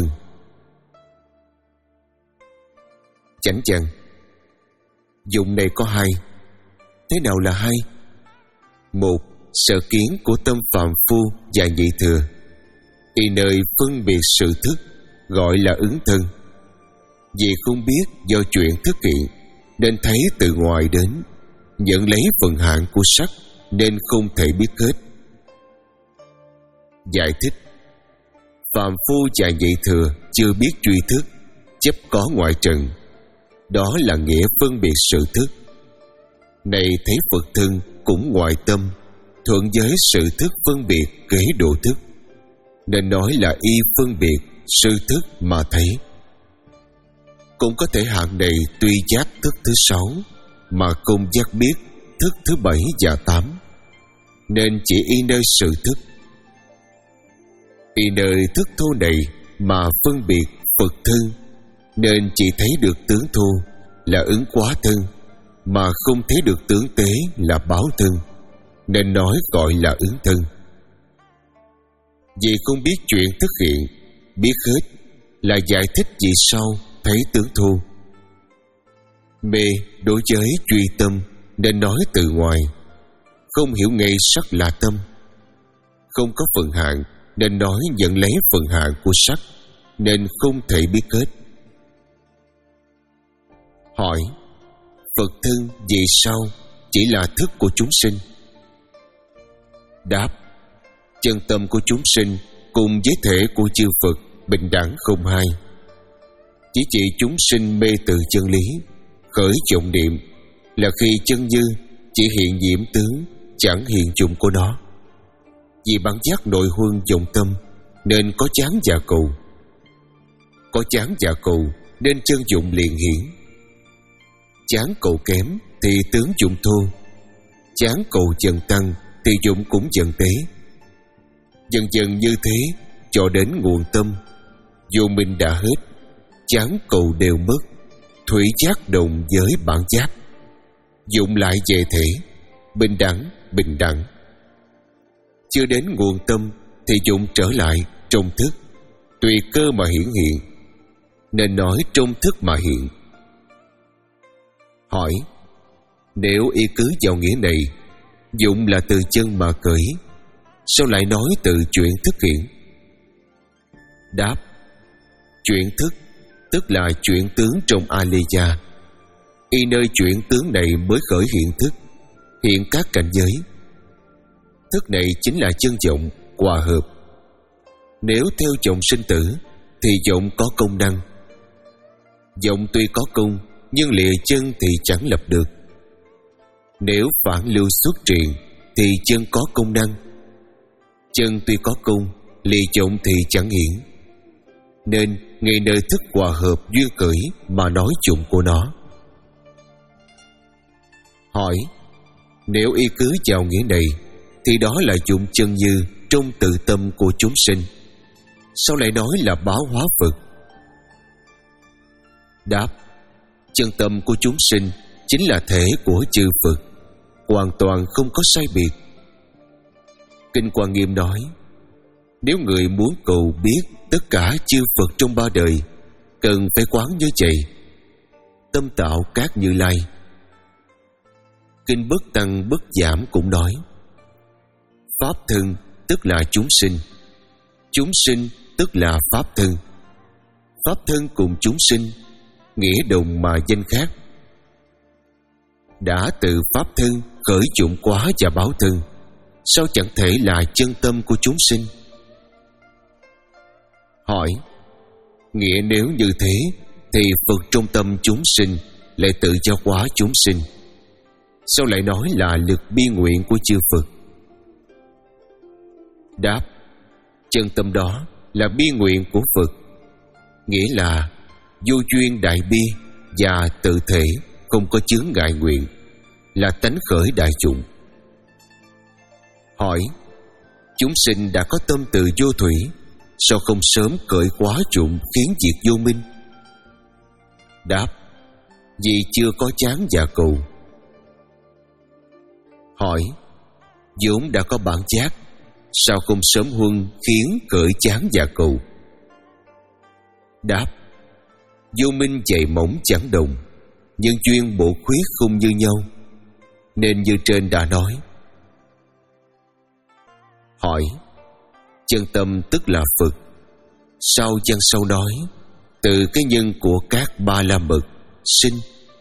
Chánh văn: dụng này có hai. Thế nào là hai? Một, sở kiến của tâm phàm phu và nhị thừa, y nơi phân biệt sự thức, gọi là ứng thân. Vì không biết do chuyện thức hiện, nên thấy từ ngoài đến, nhận lấy phần hạn của sắc, nên không thể biết hết. Giải thích: phàm phu và nhị thừa chưa biết duy thức, chấp có ngoại trần, đó là nghĩa phân biệt sự thức. Này thấy Phật thân cũng ngoại tâm, thuận với sự thức phân biệt kế độ thức, nên nói là y phân biệt sự thức mà thấy. Cũng có thể hạng này tuy giác thức thứ sáu, mà không giác biết thức thứ bảy và tám, nên chỉ y nơi sự thức. Y nơi thức thô này mà phân biệt Phật thân, nên chỉ thấy được tướng thu là ứng quá thân, mà không thấy được tướng tế là báo thân, nên nói gọi là ứng thân. Vì không biết chuyện thức hiện, biết hết là giải thích vì sao thấy tướng thu. Mê đối với duy tâm nên nói từ ngoài, không hiểu ngay sắc là tâm. Không có phần hạn nên nói nhận lấy phần hạn của sắc, nên không thể biết hết. Hỏi: Phật thân vì sao chỉ là thức của chúng sinh? Đáp: chân tâm của chúng sinh cùng với thể của chư Phật bình đẳng không hai. Chỉ chỉ chúng sinh mê từ chân lý, khởi vọng niệm là khi chân như chỉ hiện nhiễm tướng, chẳng hiện dụng của nó. Vì bản giác nội huân vọng tâm nên có chán và cầu, có chán và cầu nên chân dụng liền hiển. Chán cầu kém thì tướng dụng thô, chán cầu dần tăng thì dụng cũng dần tế. Dần dần như thế cho đến nguồn tâm, vô minh đã hết, chán cầu đều mất, thủy giác đồng với bản giác, dụng lại về thể, bình đẳng bình đẳng. Chưa đến nguồn tâm thì dụng trở lại trong thức, tùy cơ mà hiển hiện, nên nói trong thức mà hiện. Hỏi: nếu y cứ vào nghĩa này, dụng là từ chân mà cởi, sao lại nói từ chuyện thức hiện? Đáp: chuyện thức tức là chuyện tướng trong Aliya. Y nơi chuyện tướng này mới khởi hiện thức, hiện các cảnh giới. Thức này chính là chân vọng, hòa hợp. Nếu theo vọng sinh tử thì vọng có công năng. Vọng tuy có công, nhưng lìa chân thì chẳng lập được. Nếu phản lưu xuất truyền thì chân có công năng. Chân tuy có công, lìa vọng thì chẳng hiển. Nên ngay nơi thức hòa hợp duyên khởi mà nói dụng của nó. Hỏi: nếu y cứ vào nghĩa này thì đó là dụng chân như trong tự tâm của chúng sinh, sao lại nói là báo hóa Phật? Đáp: chân tâm của chúng sinh chính là thể của chư Phật, hoàn toàn không có sai biệt. Kinh Quan Nghiêm nói: nếu người muốn cầu biết tất cả chư Phật trong ba đời, cần phải quán như vậy: tâm tạo các Như Lai. Kinh Bất Tăng Bất Giảm cũng nói: pháp thân tức là chúng sinh, chúng sinh tức là pháp thân. Pháp thân cùng chúng sinh, nghĩa đồng mà danh khác. Đã từ pháp thân khởi dụng quá và báo thân, sao chẳng thể là chân tâm của chúng sinh? Hỏi: nghĩa nếu như thế thì Phật trong tâm chúng sinh lại tự cho quá chúng sinh, sao lại nói là lực bi nguyện của chư Phật? Đáp: chân tâm đó là bi nguyện của Phật, nghĩa là vô duyên đại bi và tự thể không có chướng ngại nguyện, là tánh khởi đại dụng. Hỏi: chúng sinh đã có tâm từ vô thủy, sao không sớm cởi quá dụng khiến diệt vô minh? Đáp: vì chưa có chán và cầu. Hỏi: vốn đã có bản giác, sao không sớm huân khiến cởi chán và cầu? Đáp: vô minh dày mỏng chẳng đồng, nhân duyên bổ khuyết không như nhau, nên như trên đã nói. Hỏi: chân tâm tức là Phật, sao văn sau nói từ cái nhân của các ba la mật sinh?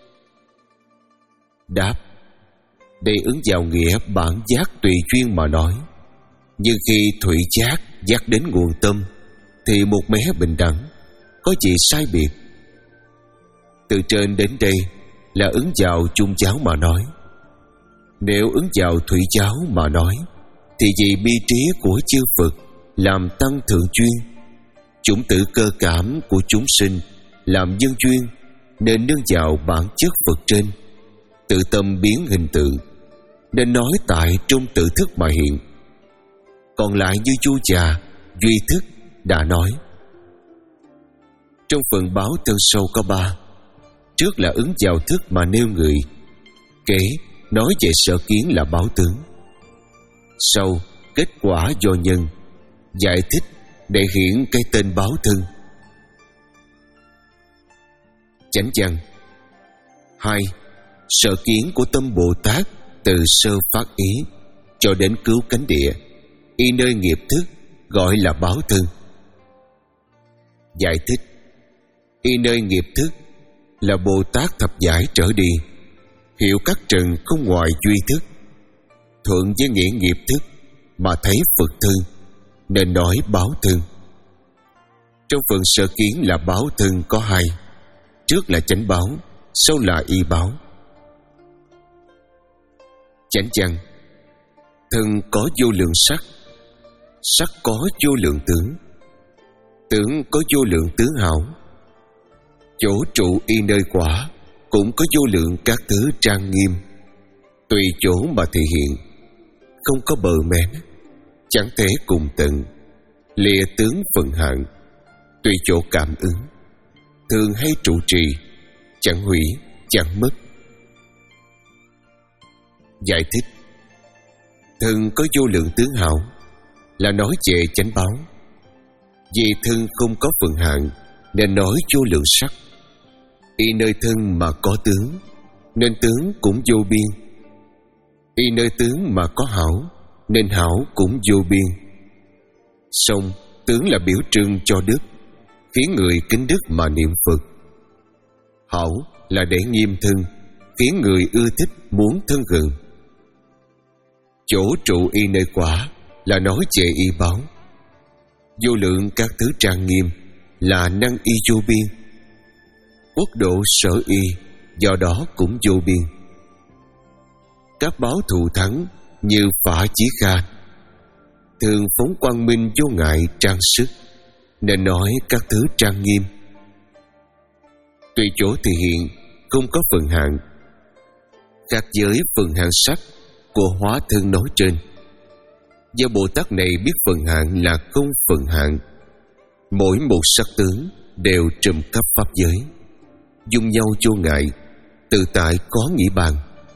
Đáp: đây ứng vào nghĩa bản giác tùy duyên mà nói. Nhưng khi thủy giác giác đến nguồn tâm thì một mé bình đẳng, có gì sai biệt? Từ trên đến đây là ứng vào chung giáo mà nói. Nếu ứng vào thủy giáo mà nói thì vì bi trí của chư Phật làm tăng thượng chuyên, chủng tử cơ cảm của chúng sinh làm nhân duyên, nên nương vào bản chất Phật trên, tự tâm biến hình tượng, nên nói tại trong tự thức mà hiện. Còn lại như chu trà duy thức đã nói: Trong phần báo thân sau có ba. Trước là ứng vào thức mà nêu người, kế nói về sở kiến là báo tướng. Sau kết quả do nhân, giải thích để hiển cái tên báo thân. Chánh văn. Hai. Sở kiến của tâm Bồ Tát từ sơ phát ý cho đến cứu cánh địa, y nơi nghiệp thức gọi là báo thân. Giải thích. Y nơi nghiệp thức là Bồ Tát thập giải trở đi, hiểu các trần không ngoài duy thức, thuận với nghĩa nghiệp thức mà thấy Phật thân, nên nói báo thân. Trong phần sở kiến là báo thân có hai. Trước là chánh báo, sau là y báo. Chánh văn. Thân có vô lượng sắc, sắc có vô lượng tướng, tướng có vô lượng tướng hảo. Chỗ trụ y nơi quả cũng có vô lượng các thứ trang nghiêm, tùy chỗ mà thể hiện, không có bờ mén, chẳng thể cùng tận, lìa tướng phần hạn, tùy chỗ cảm ứng, thường hay trụ trì, chẳng hủy, chẳng mất. Giải thích. Thân có vô lượng tướng hảo là nói về chánh báo. Vì thân không có phần hạn nên nói vô lượng sắc. Y nơi thân mà có tướng nên tướng cũng vô biên. Y nơi tướng mà có hảo nên hảo cũng vô biên. Song tướng là biểu trưng cho đức, khiến người kính đức mà niệm Phật. Hảo là để nghiêm thân, khiến người ưa thích muốn thân gần. Chỗ trụ y nơi quả là nói về y báo. Vô lượng các thứ trang nghiêm là năng y vô biên. Quốc độ sở y do đó cũng vô biên. Các báo thù thắng như Phả Chí Kha thường phóng quang minh vô ngại trang sức, nên nói các thứ trang nghiêm. Tùy chỗ thể hiện không có phần hạn, khác với phần hạn sắc của hóa thân nói trên. Do Bồ Tát này biết phần hạn là không phần hạn, mỗi một sắc tướng đều trùm khắp pháp giới, dung nhau vô ngại, tự tại có nghĩ bàn.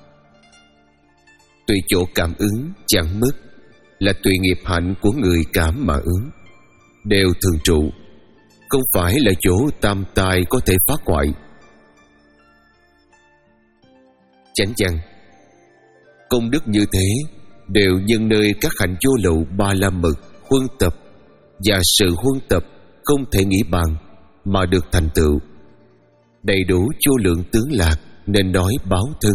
Tùy chỗ cảm ứng chẳng mất là tùy nghiệp hạnh của người cảm mà ứng, đều thường trụ, không phải là chỗ tam tài có thể phá hoại. Chánh văn. Công đức như thế đều nhân nơi các hạnh vô lậu ba la mật huân tập, và sự huân tập không thể nghĩ bàn mà được thành tựu, đầy đủ vô lượng tướng lạc, nên nói báo thân.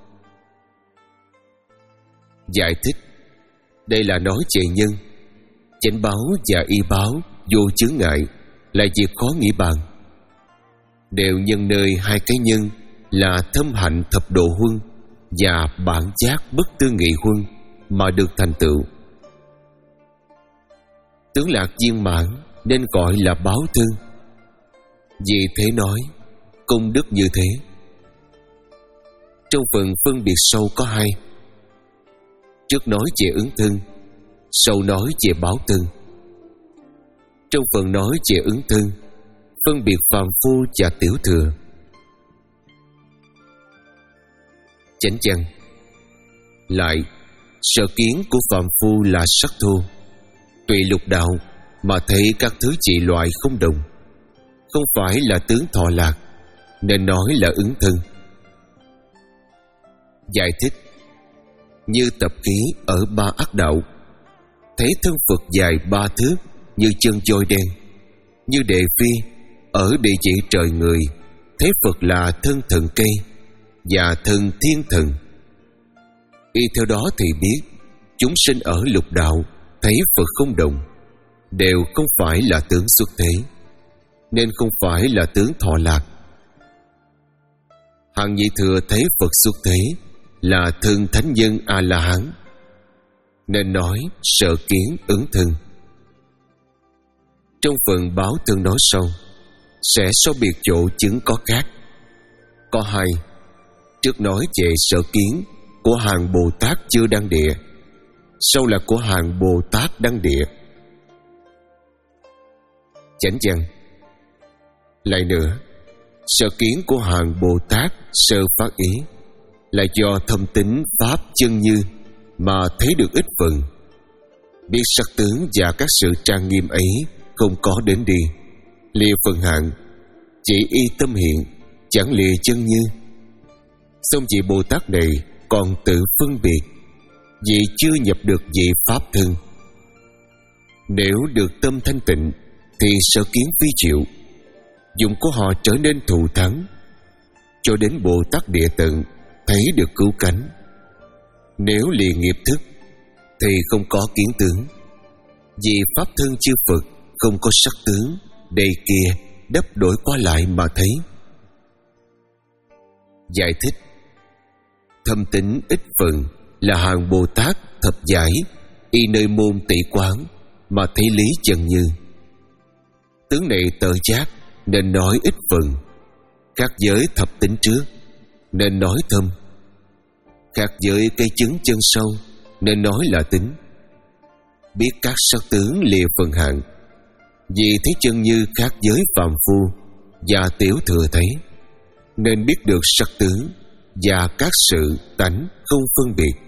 Giải thích. Đây là nói về nhân. Chánh báo và y báo vô chướng ngại là việc khó nghĩ bàn, đều nhân nơi hai cái nhân là thâm hạnh thập độ huân và bản giác bất tư nghị huân mà được thành tựu. Tướng lạc viên mãn nên gọi là báo thân. Vì thế nói công đức như thế. Trong phần phân biệt sâu có hai. Trước nói về ứng thân, sau nói về báo thân. Trong phần nói về ứng thân, phân biệt phàm phu và tiểu thừa. Chánh văn. Lại, sở kiến của phàm phu là sắc thô, tùy lục đạo mà thấy các thứ trị loại không đồng, không phải là tướng thọ lạc, nên nói là ứng thân. Giải thích. Như tập khí ở ba ác đạo, thấy thân Phật dài ba thước như chân voi đen, như đệ phi ở địa chỉ trời người, thấy Phật là thân thần cây và thân thiên thần. Y theo đó thì biết chúng sinh ở lục đạo thấy Phật không đồng, đều không phải là tướng xuất thế, nên không phải là tướng thọ lạc. Hằng nhị thừa thấy Phật xuất thế là thân thánh nhân A-la-hán, nên nói sở kiến ứng thân. Trong phần báo thân nói sau sẽ so biệt chỗ chứng có khác. Có hai. Trước nói về sở kiến của hàng Bồ Tát chưa đăng địa, sau là của hàng Bồ Tát đăng địa. Chánh văn. Lại nữa, sở kiến của hàng Bồ Tát sơ phát ý là do thâm tín pháp chân như mà thấy được ít phần. Biết sắc tướng và các sự trang nghiêm ấy không có đến đi, lìa phần hạn, chỉ y tâm hiện, chẳng lìa chân như. Xong vị Bồ Tát này còn tự phân biệt, vì chưa nhập được vị pháp thân. Nếu được tâm thanh tịnh thì sở kiến vi diệu, dụng của họ trở nên thù thắng, cho đến Bồ Tát Địa Tận thấy được cứu cánh. Nếu lìa nghiệp thức thì không có kiến tướng, vì pháp thân chư Phật không có sắc tướng đây kia đắp đổi qua lại mà thấy. Giải thích: thâm tín ít phần là hàng Bồ Tát thập giải y nơi môn tỷ quán mà thấy lý chân như. Tướng này tự giác nên nói ít phần, khác giới thập tín trước nên nói thâm, khác giới cây chứng chân sâu nên nói là tính. Biết các sắc tướng lìa phần hạn, vì thấy chân như khác giới phàm phu và tiểu thừa thấy, nên biết được sắc tướng và các sự tánh không phân biệt.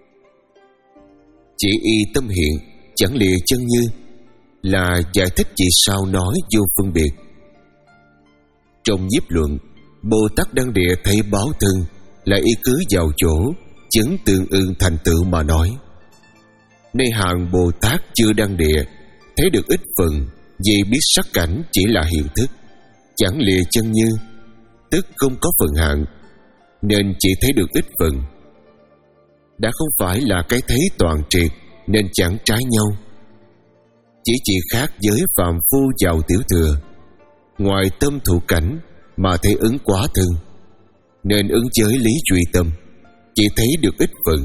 Chỉ y tâm hiện, chẳng lìa chân như là giải thích vì sao nói vô phân biệt. Trong nhiếp luận, Bồ Tát Đăng Địa thấy báo thân là y cứ vào chỗ chứng tương ưng thành tựu mà nói. Nay hàng Bồ Tát chưa Đăng Địa thấy được ít phần, vì biết sắc cảnh chỉ là hiện thức, chẳng lìa chân như, tức không có phần hạn, nên chỉ thấy được ít phần. Đã không phải là cái thấy toàn triệt nên chẳng trái nhau, chỉ chỉ khác giới phàm phu vào tiểu thừa, ngoài tâm thụ cảnh mà thấy ứng quá thân, nên ứng giới lý duy tâm, chỉ thấy được ít phần.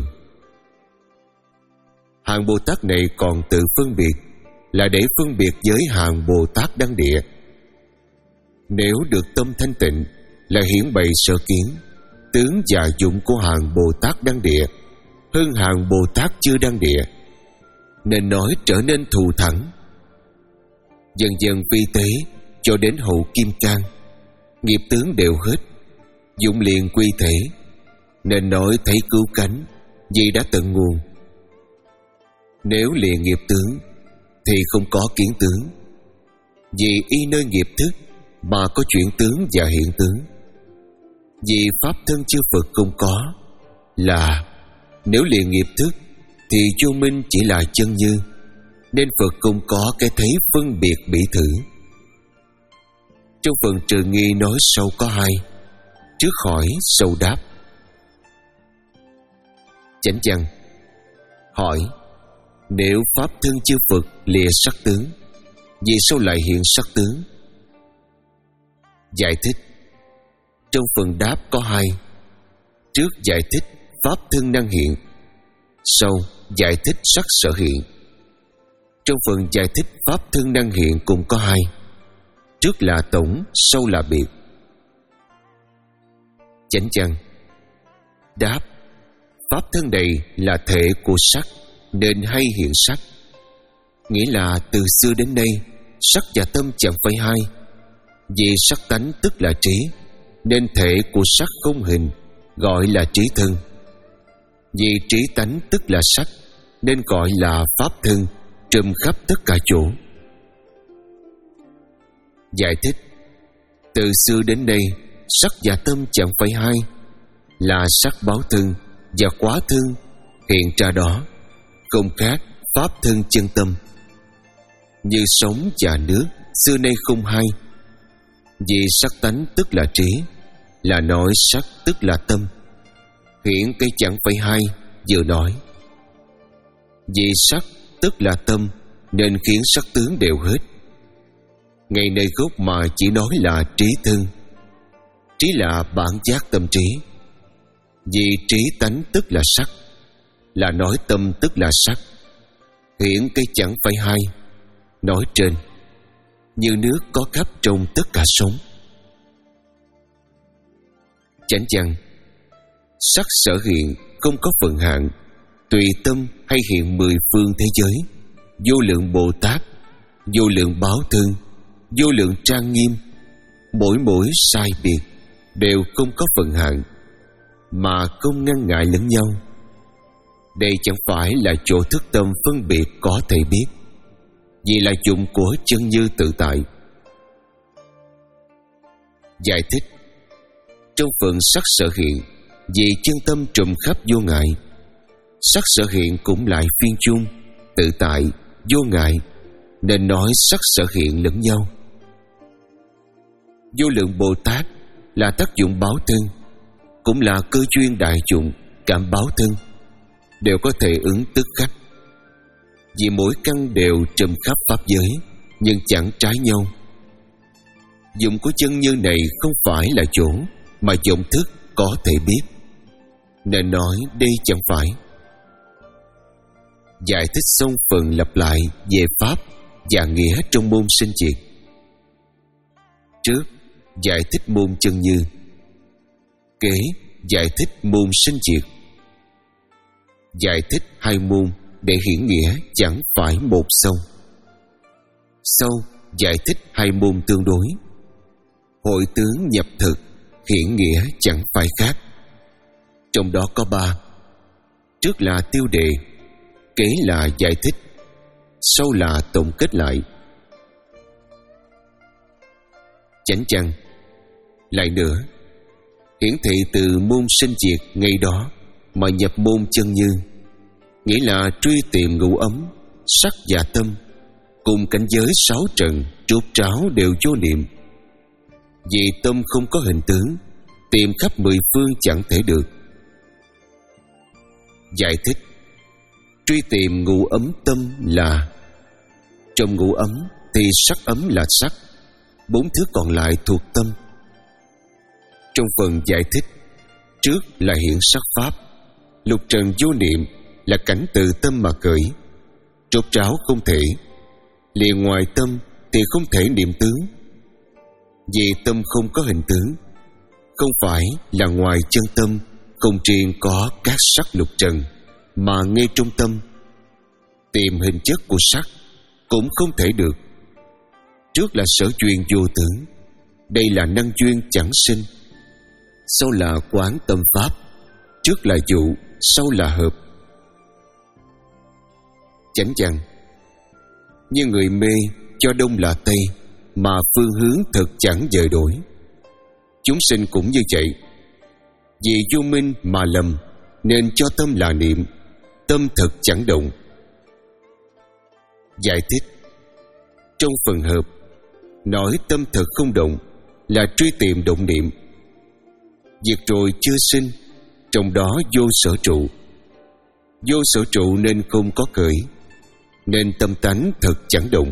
Hàng Bồ Tát này còn tự phân biệt là để phân biệt với hàng Bồ Tát Đăng Địa. Nếu được tâm thanh tịnh là hiển bày sở kiến, tướng và dụng của hàng Bồ Tát Đăng Địa hơn hàng Bồ Tát chưa Đăng Địa, nên nói trở nên thù thắng. Dần dần vi tế cho đến hậu kim cang, nghiệp tướng đều hết, dụng liền quy thể, nên nói thấy cứu cánh, vì đã tận nguồn. Nếu lìa nghiệp tướng thì không có kiến tướng, vì y nơi nghiệp thức mà có chuyển tướng và hiện tướng. Vì pháp thân chư Phật không có, là nếu lìa nghiệp thức thì vô minh chỉ là chân như, nên Phật không có cái thấy phân biệt bị thử. Trong phần trừ nghi nói sau có hai, trước hỏi sau đáp. Chánh văn: hỏi, nếu pháp thân chư Phật lìa sắc tướng, vì sao lại hiện sắc tướng? Giải thích: trong phần đáp có hai, trước giải thích pháp thân năng hiện, sau giải thích sắc sở hiện. Trong phần giải thích pháp thân năng hiện cũng có hai, trước là tổng, sau là biệt. Chánh văn: đáp, pháp thân này là thể của sắc nên hay hiện sắc, nghĩa là từ xưa đến nay sắc và tâm chẳng phải hai. Vì sắc tánh tức là trí, nên thể của sắc không hình, gọi là trí thân. Vì trí tánh tức là sắc, nên gọi là pháp thân, trùm khắp tất cả chỗ. Giải thích: từ xưa đến nay sắc và tâm chẳng phải hai, là sắc báo thân và quá thân hiện ra đó, không khác pháp thân chân tâm. Như sống và nước xưa nay không hai. Vì sắc tánh tức là trí, là nói sắc tức là tâm, hiện cái chẳng phải hai vừa nói. Vì sắc tức là tâm nên khiến sắc tướng đều hết. Ngày nay gốc mà chỉ nói là trí thân. Trí là bản giác tâm trí. Vì trí tánh tức là sắc, là nói tâm tức là sắc, hiện cái chẳng phải hai, nói trên. Như nước có khắp trong tất cả sống. Chánh văn: sắc sở hiện không có phần hạn, tùy tâm hay hiện mười phương thế giới, vô lượng Bồ Tát, vô lượng báo thân, vô lượng trang nghiêm, mỗi mỗi sai biệt đều không có phần hạn, mà không ngăn ngại lẫn nhau. Đây chẳng phải là chỗ thức tâm phân biệt có thể biết, vì là dụng của chân như tự tại. Giải thích: trong phần sắc sở hiện, vì chân tâm trùm khắp vô ngại, sắc sở hiện cũng lại phiên chung, tự tại, vô ngại, nên nói sắc sở hiện lẫn nhau. Vô lượng Bồ Tát là tác dụng báo thân, cũng là cơ duyên đại dụng cảm báo thân, đều có thể ứng tức khắc. Vì mỗi căn đều trùm khắp pháp giới, nhưng chẳng trái nhau. Dụng của chân như này không phải là chỗ mà vọng thức có thể biết, nên nói đây chẳng phải. Giải thích xong phần lặp lại về pháp và nghĩa trong môn sinh diệt. Trước giải thích môn chân như, kế giải thích môn sinh diệt. Giải thích hai môn để hiển nghĩa chẳng phải một sâu. Sau giải thích hai môn tương đối. Hội tướng nhập thực, hiển nghĩa chẳng phải khác. Trong đó có ba. Trước là tiêu đề, kế là giải thích, sau là tổng kết lại. Chánh chăng. Lại nữa, hiển thị từ môn sinh diệt ngay đó mà nhập môn chân như, nghĩa là truy tìm ngũ ấm, sắc và tâm, cùng cảnh giới sáu trần trút tráo đều vô niệm. Vì tâm không có hình tướng, tìm khắp mười phương chẳng thể được. Giải thích: truy tìm ngũ ấm tâm là, trong ngũ ấm thì sắc ấm là sắc, bốn thứ còn lại thuộc tâm. Trong phần giải thích, trước là hiện sắc pháp, lục trần vô niệm là cảnh từ tâm mà khởi, trốt ráo không thể, liền ngoài tâm thì không thể niệm tướng. Vì tâm không có hình tướng, không phải là ngoài chân tâm không riêng có các sắc lục trần, mà ngay trong tâm tìm hình chất của sắc cũng không thể được. Trước là sở duyên vô tướng, đây là năng duyên chẳng sinh. Sau là quán tâm pháp, trước là dụ, sau là hợp. Chánh chăng. Như người mê cho đông là tây, mà phương hướng thật chẳng dời đổi. Chúng sinh cũng như vậy. Vì vô minh mà lầm, nên cho tâm là niệm, tâm thật chẳng động. Giải thích: trong phần hợp, nói tâm thật không động là truy tìm động niệm. Diệt rồi chưa sinh, trong đó vô sở trụ. Vô sở trụ nên không có khởi, nên tâm tánh thật chẳng động.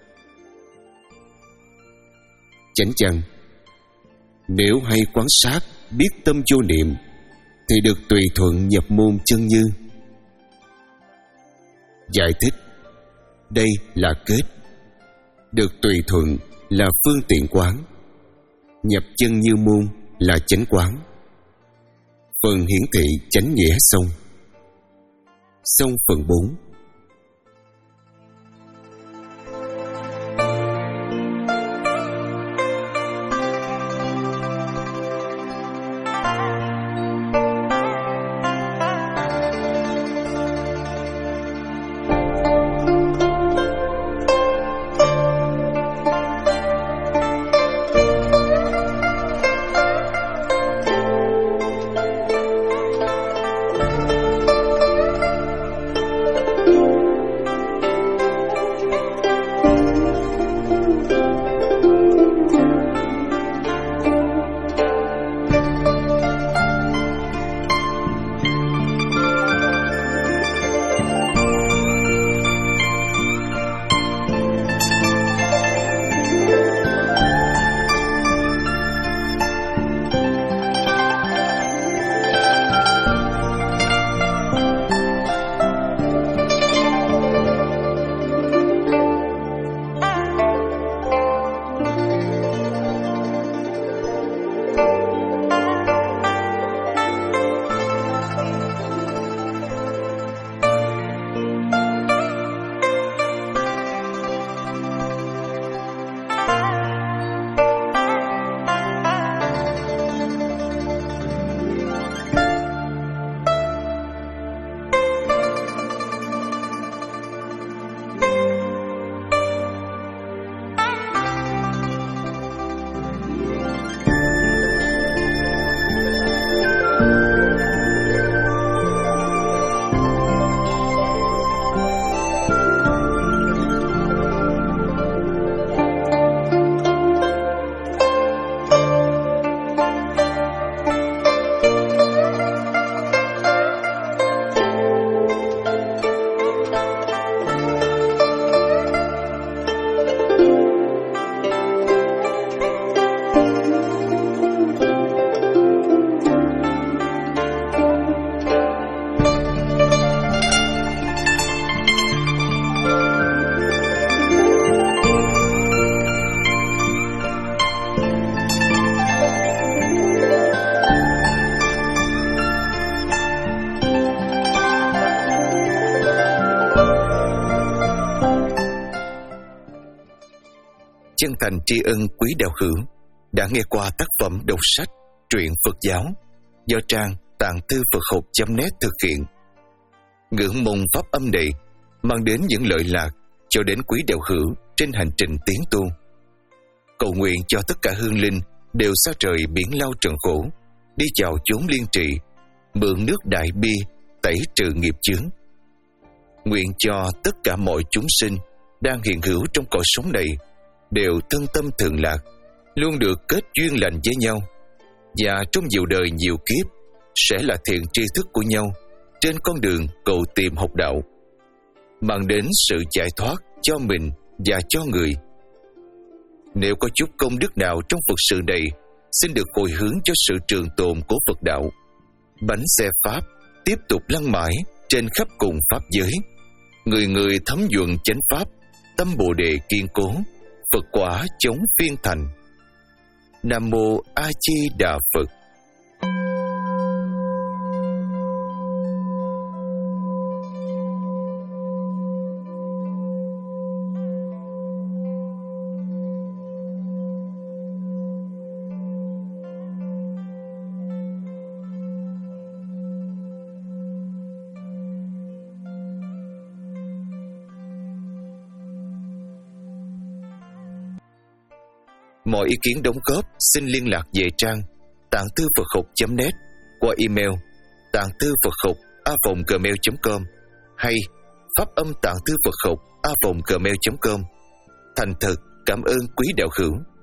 Chánh chăng. Nếu hay quán sát biết tâm vô niệm, thì được tùy thuận nhập môn chân như. Giải thích: đây là kết, được tùy thuận là phương tiện quán, nhập chân như môn là chánh quán. Phần hiển thị chánh nghĩa xong. Xong phần bốn. chân thành tri ân quý đạo hữu đã nghe qua tác phẩm đọc sách truyện Phật giáo do trang tạng thư Phật học chấm net thực hiện. Ngưỡng mong pháp âm này mang đến những lợi lạc cho đến quý đạo hữu trên hành trình tiến tu. Cầu nguyện cho tất cả hương linh đều xa trời biển lao trần khổ, đi vào chốn liên trị, mượn nước đại bi tẩy trừ nghiệp chướng. Nguyện cho tất cả mọi chúng sinh đang hiện hữu trong cõi sống này đều thân tâm thường lạc, luôn được kết duyên lành với nhau, và trong nhiều đời nhiều kiếp sẽ là thiện tri thức của nhau trên con đường cầu tìm học đạo, mang đến sự giải thoát cho mình và cho người. Nếu có chút công đức nào trong Phật sự này, xin được hồi hướng cho sự trường tồn của Phật đạo. Bánh xe Pháp tiếp tục lăn mãi trên khắp cùng Pháp giới. Người người thấm nhuận chánh Pháp, tâm Bồ Đề kiên cố, Phật quả chống phiên thành. Nam Mô A Di Đà Phật. Mọi ý kiến đóng góp xin liên lạc về trang tạng thư Phật học chấm net qua email tạng thư Phật học a vòng gmail chấm com hay pháp âm tạng thư Phật học a vòng gmail chấm com. Thành thật cảm ơn quý đạo hữu.